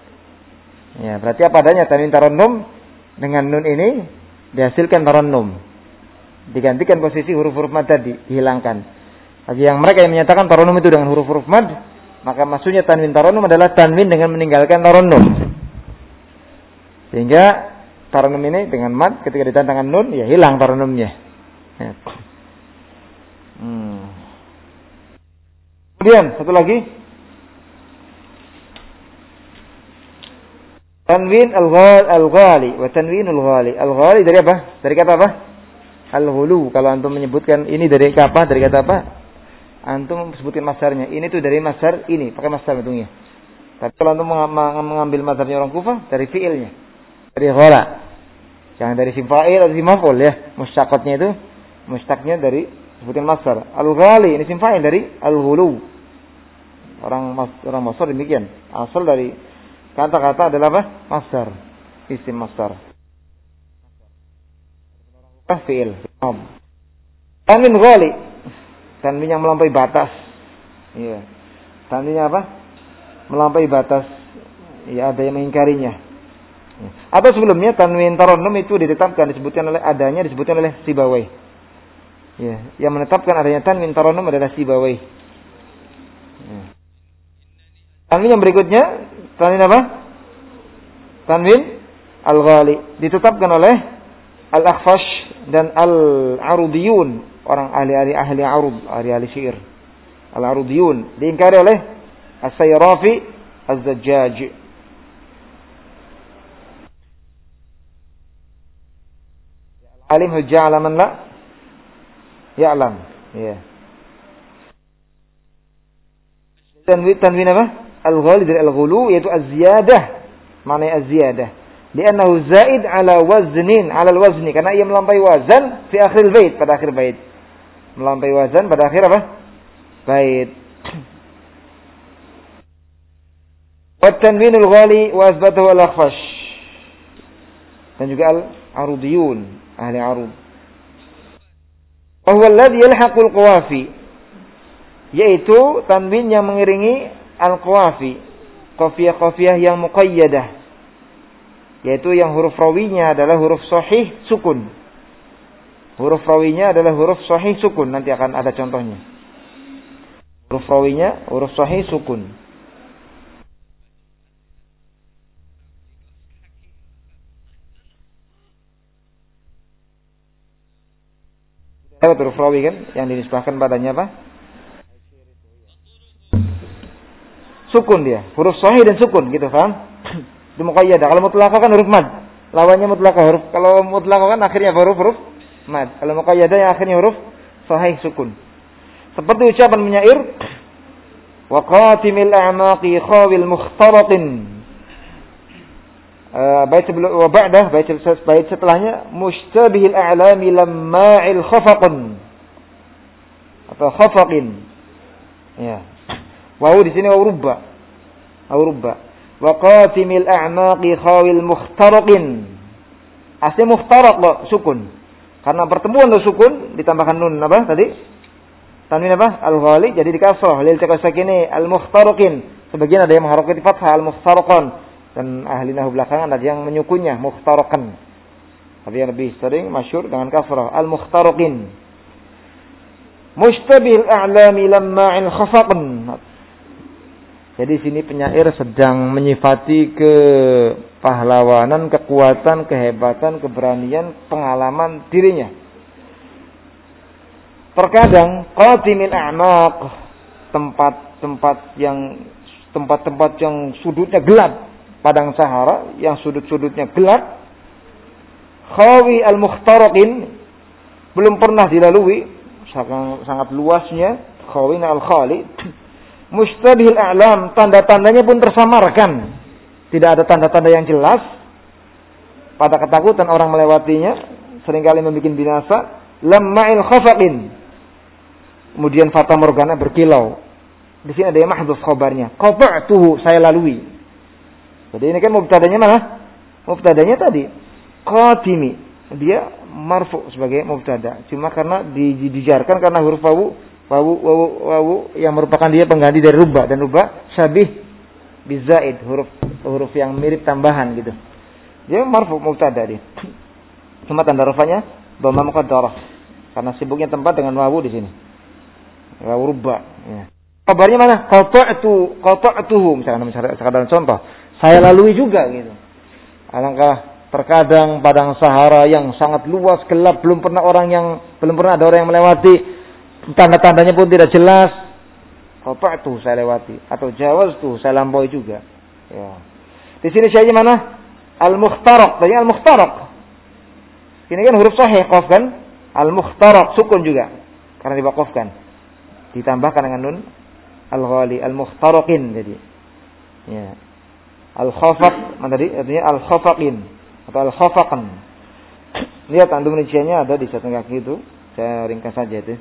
Ya, berarti apa adanya tanwin tarannum dengan nun ini dihasilkan tarannum. Digantikan posisi huruf-huruf mad tadi, dihilangkan. Bagi yang mereka yang menyatakan tarannum itu dengan huruf-huruf mad, maka maksudnya tanwin tarannum adalah tanwin dengan meninggalkan tarannum. Sehingga tarannum ini dengan mad ketika ditantangkan nun, ya hilang tarannumnya. Ya. Kemudian satu lagi, tanwin al-ghali wa tanwinul ghali. Al-ghali dari apa? Dari kata apa? Al-ghulu. Kalau antum menyebutkan ini dari apa? Dari kata apa? Antum sebutin masdarnya. Ini tuh dari masdar ini, pakai masdar hitungnya. Tapi kalau antum mengambil masdarnya orang Kufah, dari fiilnya. Dari ghala. Jangan dari sim fa'il atau sim maf'ul ya. Mustaqatnya itu mustaqnya dari sebutin masdar. Al-ghali ini sim fa'il dari al-ghulu. Orang masdar demikian. Asal dari kata-kata adalah apa? Masdar. Isim masdar. Fi'il. Tanwin ghali. Tanwin yang melampaui batas. Iya. Tanwinnya apa? Melampaui batas. Ya, ada yang mengingkarinya. Atau sebelumnya tanwin tarannum itu ditetapkan disebutkan oleh Sibawayh. Ya, yang menetapkan adanya tanwin tarannum adalah Sibawayh. Ya. Tanwin yang berikutnya, tanwin apa? Tanwin al-ghali ditetapkan oleh al-Akhfash dan al-Arudiyun, orang ahli arud, ahli syair. Al-Arudiyun diingkari oleh As-Sayrafi Az-Zajjaj. Alim hujjah ala man la ya'lam. Ya. Tanwin apa? Al-ghali dari al-ghulu yaitu az-ziyadah. Maknanya az-ziyadah. Li'annahu zaid ala al-wazni karena ia melampaui wazan fi akhir bait, pada akhir bait. Melampaui wazan pada akhir apa? Bait. Wa tanwinul ghali wa asbatahu al-Akhfash. Dan juga al-Arudiyun, ahli arud. Wa huwa alladhi yalhaqul qawafi. Yaitu tanwin yang mengiringi al-qawafi, qafiyah-qafiyah yang muqayyadah, yaitu yang huruf rawinya adalah huruf sahih sukun. Huruf rawinya adalah huruf sahih sukun, nanti akan ada contohnya. Huruf rawinya huruf sahih sukun. Ada huruf rawi kan yang dinisbahkan padanya apa? Sukun dia, huruf sahih dan sukun, gitu paham? Itu muqayyadah. Kalau mutlaqah kan huruf mad. Lawannya mutlaqah huruf. Kalau mutlaqah kan akhirnya huruf mad. Kalau muqayyadah yang akhirnya huruf sahih sukun. Seperti ucapan penyair, wa qatimil a'maqi khawil mukhtaraqin. Bait sebelum wa ba'dah, bait setelahnya mustabihil a'lami lamma'il khafaqun. Atau khafaqin. Ya. Wawu di sini wawu rubba. Wa qatimil a'maqi khawil mukhtaraqin. Asli mukhtaraq loh, sukun. Karena pertemuan tuh sukun ditambahkan nun apa tadi? Tanwin apa? Al-ghali jadi di kasrah lil taqwa sakini al-mukhtaraqin. Sebagian ada yang mengharokati fathah al-mukhtaraqan dan ahli nahwu belakangan ada yang menyukunnya mukhtaraqan. Tapi yang lebih sering masyhur dengan kasrah al-mukhtaraqin. Mushtabihil a'lami lamma'il khafaqan. Jadi sini penyair sedang menyifati kepahlawanan, kekuatan, kehebatan, keberanian, pengalaman dirinya. Terkadang qatimil a'maq, tempat-tempat yang sudutnya gelap, padang Sahara yang sudut-sudutnya gelap, khawi al-mukhtaraqin, belum pernah dilalui, sangat luasnya, khawina al-khali. Mustabihil a'lam, tanda-tandanya pun tersamarkan. Tidak ada tanda-tanda yang jelas. Pada ketakutan orang melewatinya, seringkali membuat binasa. Lamma'il khafaqin. Kemudian fata morgana berkilau. Di sini ada yang mahdhuf khabarnya. Qata'tuhu, saya lalui. Jadi ini kan mubtadanya mana? Mubtadanya tadi qatimi. Dia marfu sebagai mubtada. Cuma karena dijarkan karena huruf wawu yang merupakan dia pengganti dari rubba, dan rubba syabih bizaid, huruf huruf yang mirip tambahan gitu. Dia marfu mubtada dia. Cuma tanda rafanya dhamma muqaddarah. Karena sibuknya tempat dengan wawu di sini. Wawu rubba. Ya. Kabarnya mana? Qata'tuhu. Misalkan contoh. Saya lalui juga gitu. Alangkah terkadang padang Sahara yang sangat luas, gelap, belum pernah ada orang yang melewati. Tanda-tandanya pun tidak jelas. Qata'tuhu saya lewati atau jawaztuhu saya lampaui juga. Ya. Di sini syai'nya mana? Al-mukhtaraq. Tadi al-mukhtaraq. Ini kan huruf sahih qaf kan? Al-mukhtaraq sukun juga karena diwaqafkan. Ditambahkan dengan nun al-ghali, al-mukhtaraqin jadi. Ya. Al-khafaq tadi artinya al-khafaqin atau al-khafaqan. Lihat antum rinciannya ada di satu kaki itu. Saya ringkas saja itu.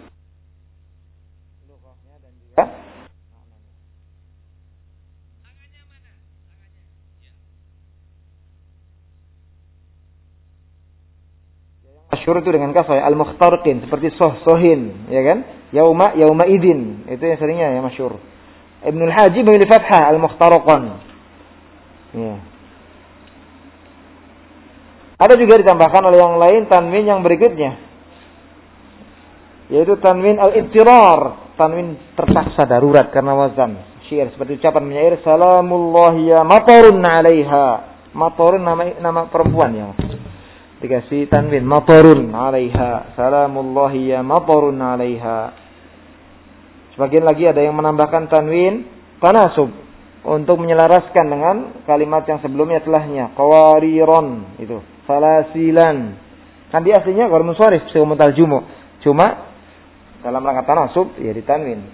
Masyhur itu dengan kasah al-mukhtarqin seperti sohin ya kan? Yauma idin itu yang seringnya ya masyhur. Ibnul Haji memilih fathah al-mukhtaraqan. Ya. Ada juga ditambahkan oleh yang lain tanwin yang berikutnya. Yaitu tanwin al-ittirar, tanwin terpaksa darurat karena wazan. Syair seperti ucapan penyair salamullahi ya matarun 'alaiha. Matarun nama perempuan ya. Dikasih tanwin matarun 'alaiha. Salamullahi ya matarun 'alaiha. Sebagian lagi ada yang menambahkan tanwin tanasub untuk menyelaraskan dengan kalimat yang sebelumnya telahnya. Qawariron itu. Salasilan. Kan dia aslinya ghair munsharif seumutal jumu. Cuma dalam rangka tanasub ya ditanwin.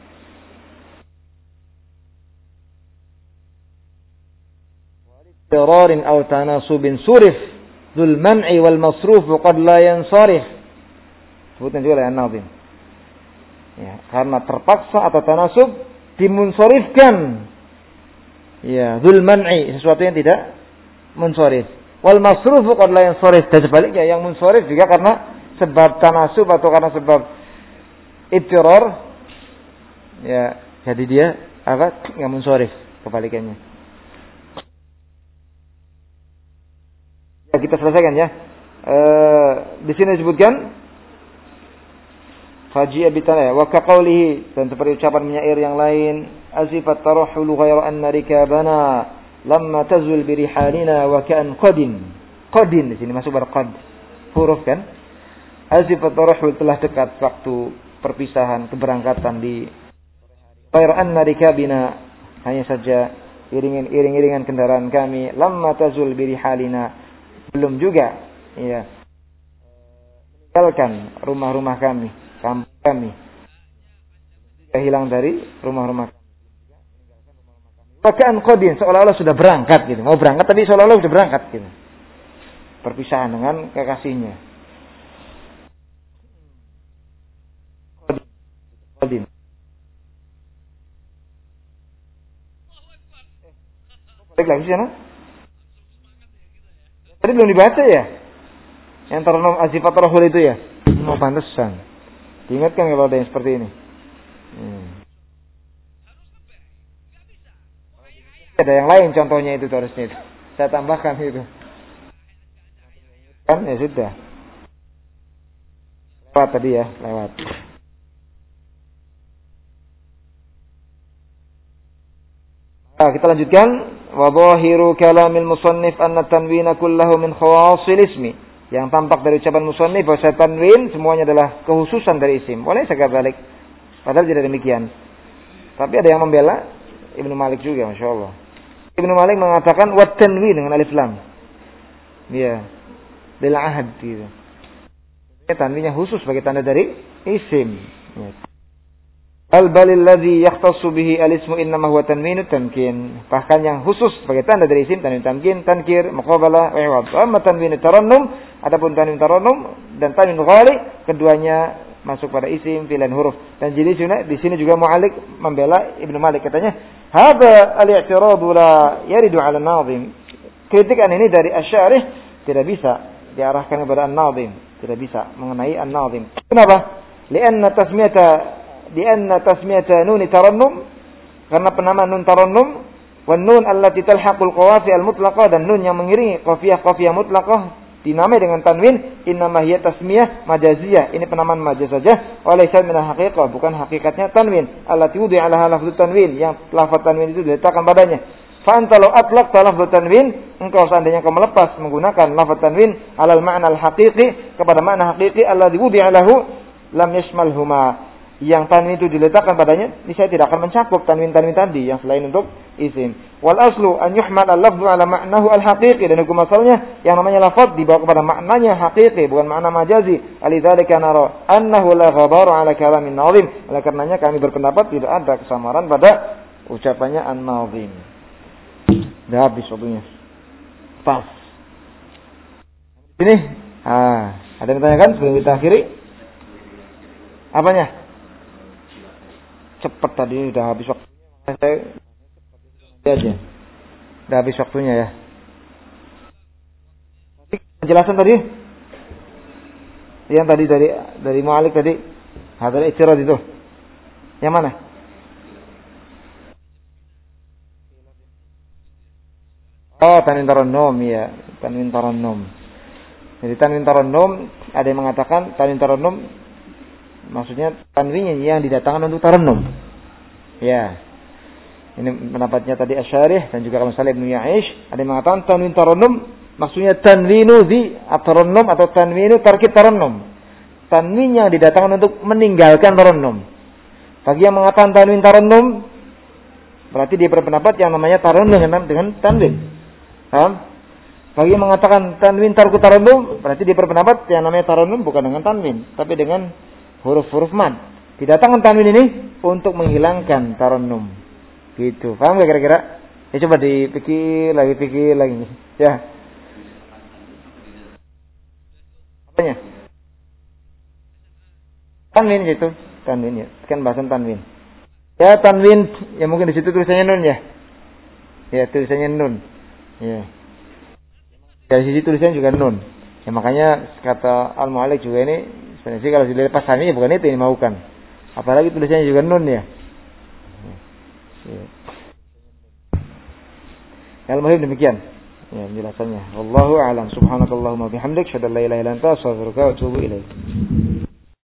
Tirarin aw tanasubin surif dzul man'i wal masruf qad la yansarif. Sebutnya juga oleh An-Nazim. Ya, karena terpaksa atau tanasub dimunsharifkan. Ya, dzul man'i sesuatu yang tidak munsharif. Wal masruf qad la yansarif. Dan sebaliknya yang munsharif juga karena sebab tanasub atau karena sebab ittirar. Ya, jadi dia apa? Yang munsharif kebalikannya. Ya, kita selesaikan ya. Di sini disebutkan faji'a bitana wa ka qawlihi dan seperti ucapan penyair yang lain azifat tarahhulu ghayra anna rikabana lamma tazul bi rihalina wa ka'an qadin di sini masuk bar qad huruf kan azifat tarahhul telah dekat waktu perpisahan keberangkatan di ghayra anna rikabina hanya saja iring-iringan kendaraan kami lamma tazul bi rihalina belum juga ya meninggalkan rumah-rumah kami kampung kami hilang dari rumah-rumah kami. Pakaian qadin seolah-olah sudah berangkat gitu. Mau berangkat tapi seolah-olah sudah berangkat gitu. Perpisahan dengan kekasihnya. Qadin. Balik lagi sana. Tadi belum dibaca ya? Yang ternom azifat rahul itu ya? Mau pantesan. Diingatkan kalau ada yang seperti ini. Ada yang lain contohnya itu harusnya itu. Saya tambahkan itu. Kan ya sudah. Lewat tadi ya, lewat. Nah, kita lanjutkan. Wa dhahiru kalamil musannif anna tanwina kullahu min khawasil ismi. Yang tampak dari ucapan musannif bahwa tanwin semuanya adalah kekhususan dari isim. Boleh saya balik. Padahal tidak demikian. Tapi ada yang membela Ibnu Malik juga, Masya Allah. Ibnu Malik mengatakan wat tanwin dengan alif lam. Ya. Bil ahad gitu. Tanwinnya khusus sebagai tanda dari isim. Ya. Al-balil ladzi yakhtassu bihi al-ismu innama huwa tanwinut tamkin. Bahkan yang khusus sebagai tanda dari isim tanwin tamkin, tankir, muqabalah, wa iwad. Amma tanwin tarannum, adapun tanwin tarannum dan tanwin ghali, keduanya masuk pada isim pilihan huruf. Dan jadi di sini juga mu'alliq membela Ibnu Malik katanya, "Hadza al-i'tiradu la yaridu 'ala an-nazim." Kritikan ini dari asy-syarih tidak bisa diarahkan kepada an-nazim, tidak bisa mengenai an-nazim. Kenapa? Lianna tasmiyata nun tarannum, karena penamaan nun tarannum Wan nun allati talhaqul qawafi al-mutlaqah, dan nun yang mengiringi qafiyah mutlaqah dinamai dengan tanwin, innama hiya tasmiyah majaziyah. Ini penamaan majaz saja, walaysa min haqiqah, bukan hakikatnya tanwin. Allati wudi'a laha lafdhu tanwin, yang lafaz tanwin itu diletakkan padanya. Fa anta law atlaqta lafdhu tanwin, engkau seandainya kau melepas menggunakan lafaz tanwin alal ma'na al-haqiqi, kepada makna hakiki, alladzi wudi'a lahu lam yashmalhuma, yang tanwin itu diletakkan padanya, ini saya tidak akan mencakup tanwin-tanwin tadi yang selain untuk isim. Wal aslu an yuhmal al-lafdhu ala ma'nahu al-haqiqi, dan hukum asalnya yang namanya lafaz dibawa kepada maknanya hakiki, bukan makna majazi. Alidzalika nara annahu la ghabara ala kalamin nazim, oleh karenanya kami berpendapat tidak ada kesamaran pada ucapannya an-nazim. Sudah habis waktunya. Pas. Ini, ada yang ditanyakan sebelum kita akhiri? Apanya? Cepat tadi, udah habis waktunya. Saya aja. Udah habis waktunya ya. Penjelasan tadi? Yang tadi dari Mu'alik tadi. Hadal i'tirad itu. Yang mana? Oh, tanwin tarannum ya. Tanwin tarannum. Jadi tanwin tarannum, ada yang mengatakan tanwin tarannum maksudnya tanwin yang didatangkan untuk tarannum. Ya. Ini pendapatnya tadi Asy'arih dan juga Imam Salim bin Ya'ish. Ada yang mengatakan tanwin tarannum maksudnya tanwinu di at-tarannum atau tanwinu tarkib tarannum. Tanwin yang didatangkan untuk meninggalkan tarannum. Bagi yang mengatakan tanwin tarannum, berarti dia berpendapat yang namanya tarannum dengan tanwin. Paham? Bagi yang mengatakan tanwin tarku tarannum, berarti dia berpendapat yang namanya tarannum bukan dengan tanwin, tapi dengan huruf-huruf mad. Didatangkan tanwin ini untuk menghilangkan tarannum. Gitu. Paham enggak kira-kira? Ya coba pikir lagi. Ya. Apanya? Tanwin itu, tanwin ya. Kan bahasan tanwin. Ya tanwin, ya mungkin di situ tulisannya nun ya. Ya, tulisannya nun. Ya. Dari sisi tulisannya juga nun. Ya makanya kata Al-Mu'alik juga ini sebenarnya kalau dilepas tanwin ya bukan itu yang dimaukan. Apalagi tulisannya juga nun ya. Al-Muhim demikian. Ya penjelasannya. Wallahu a'lam. Subhanakallahumma bihamdik, asyhadu an la ilaha illa anta, astaghfiruka wa atubu ilaik.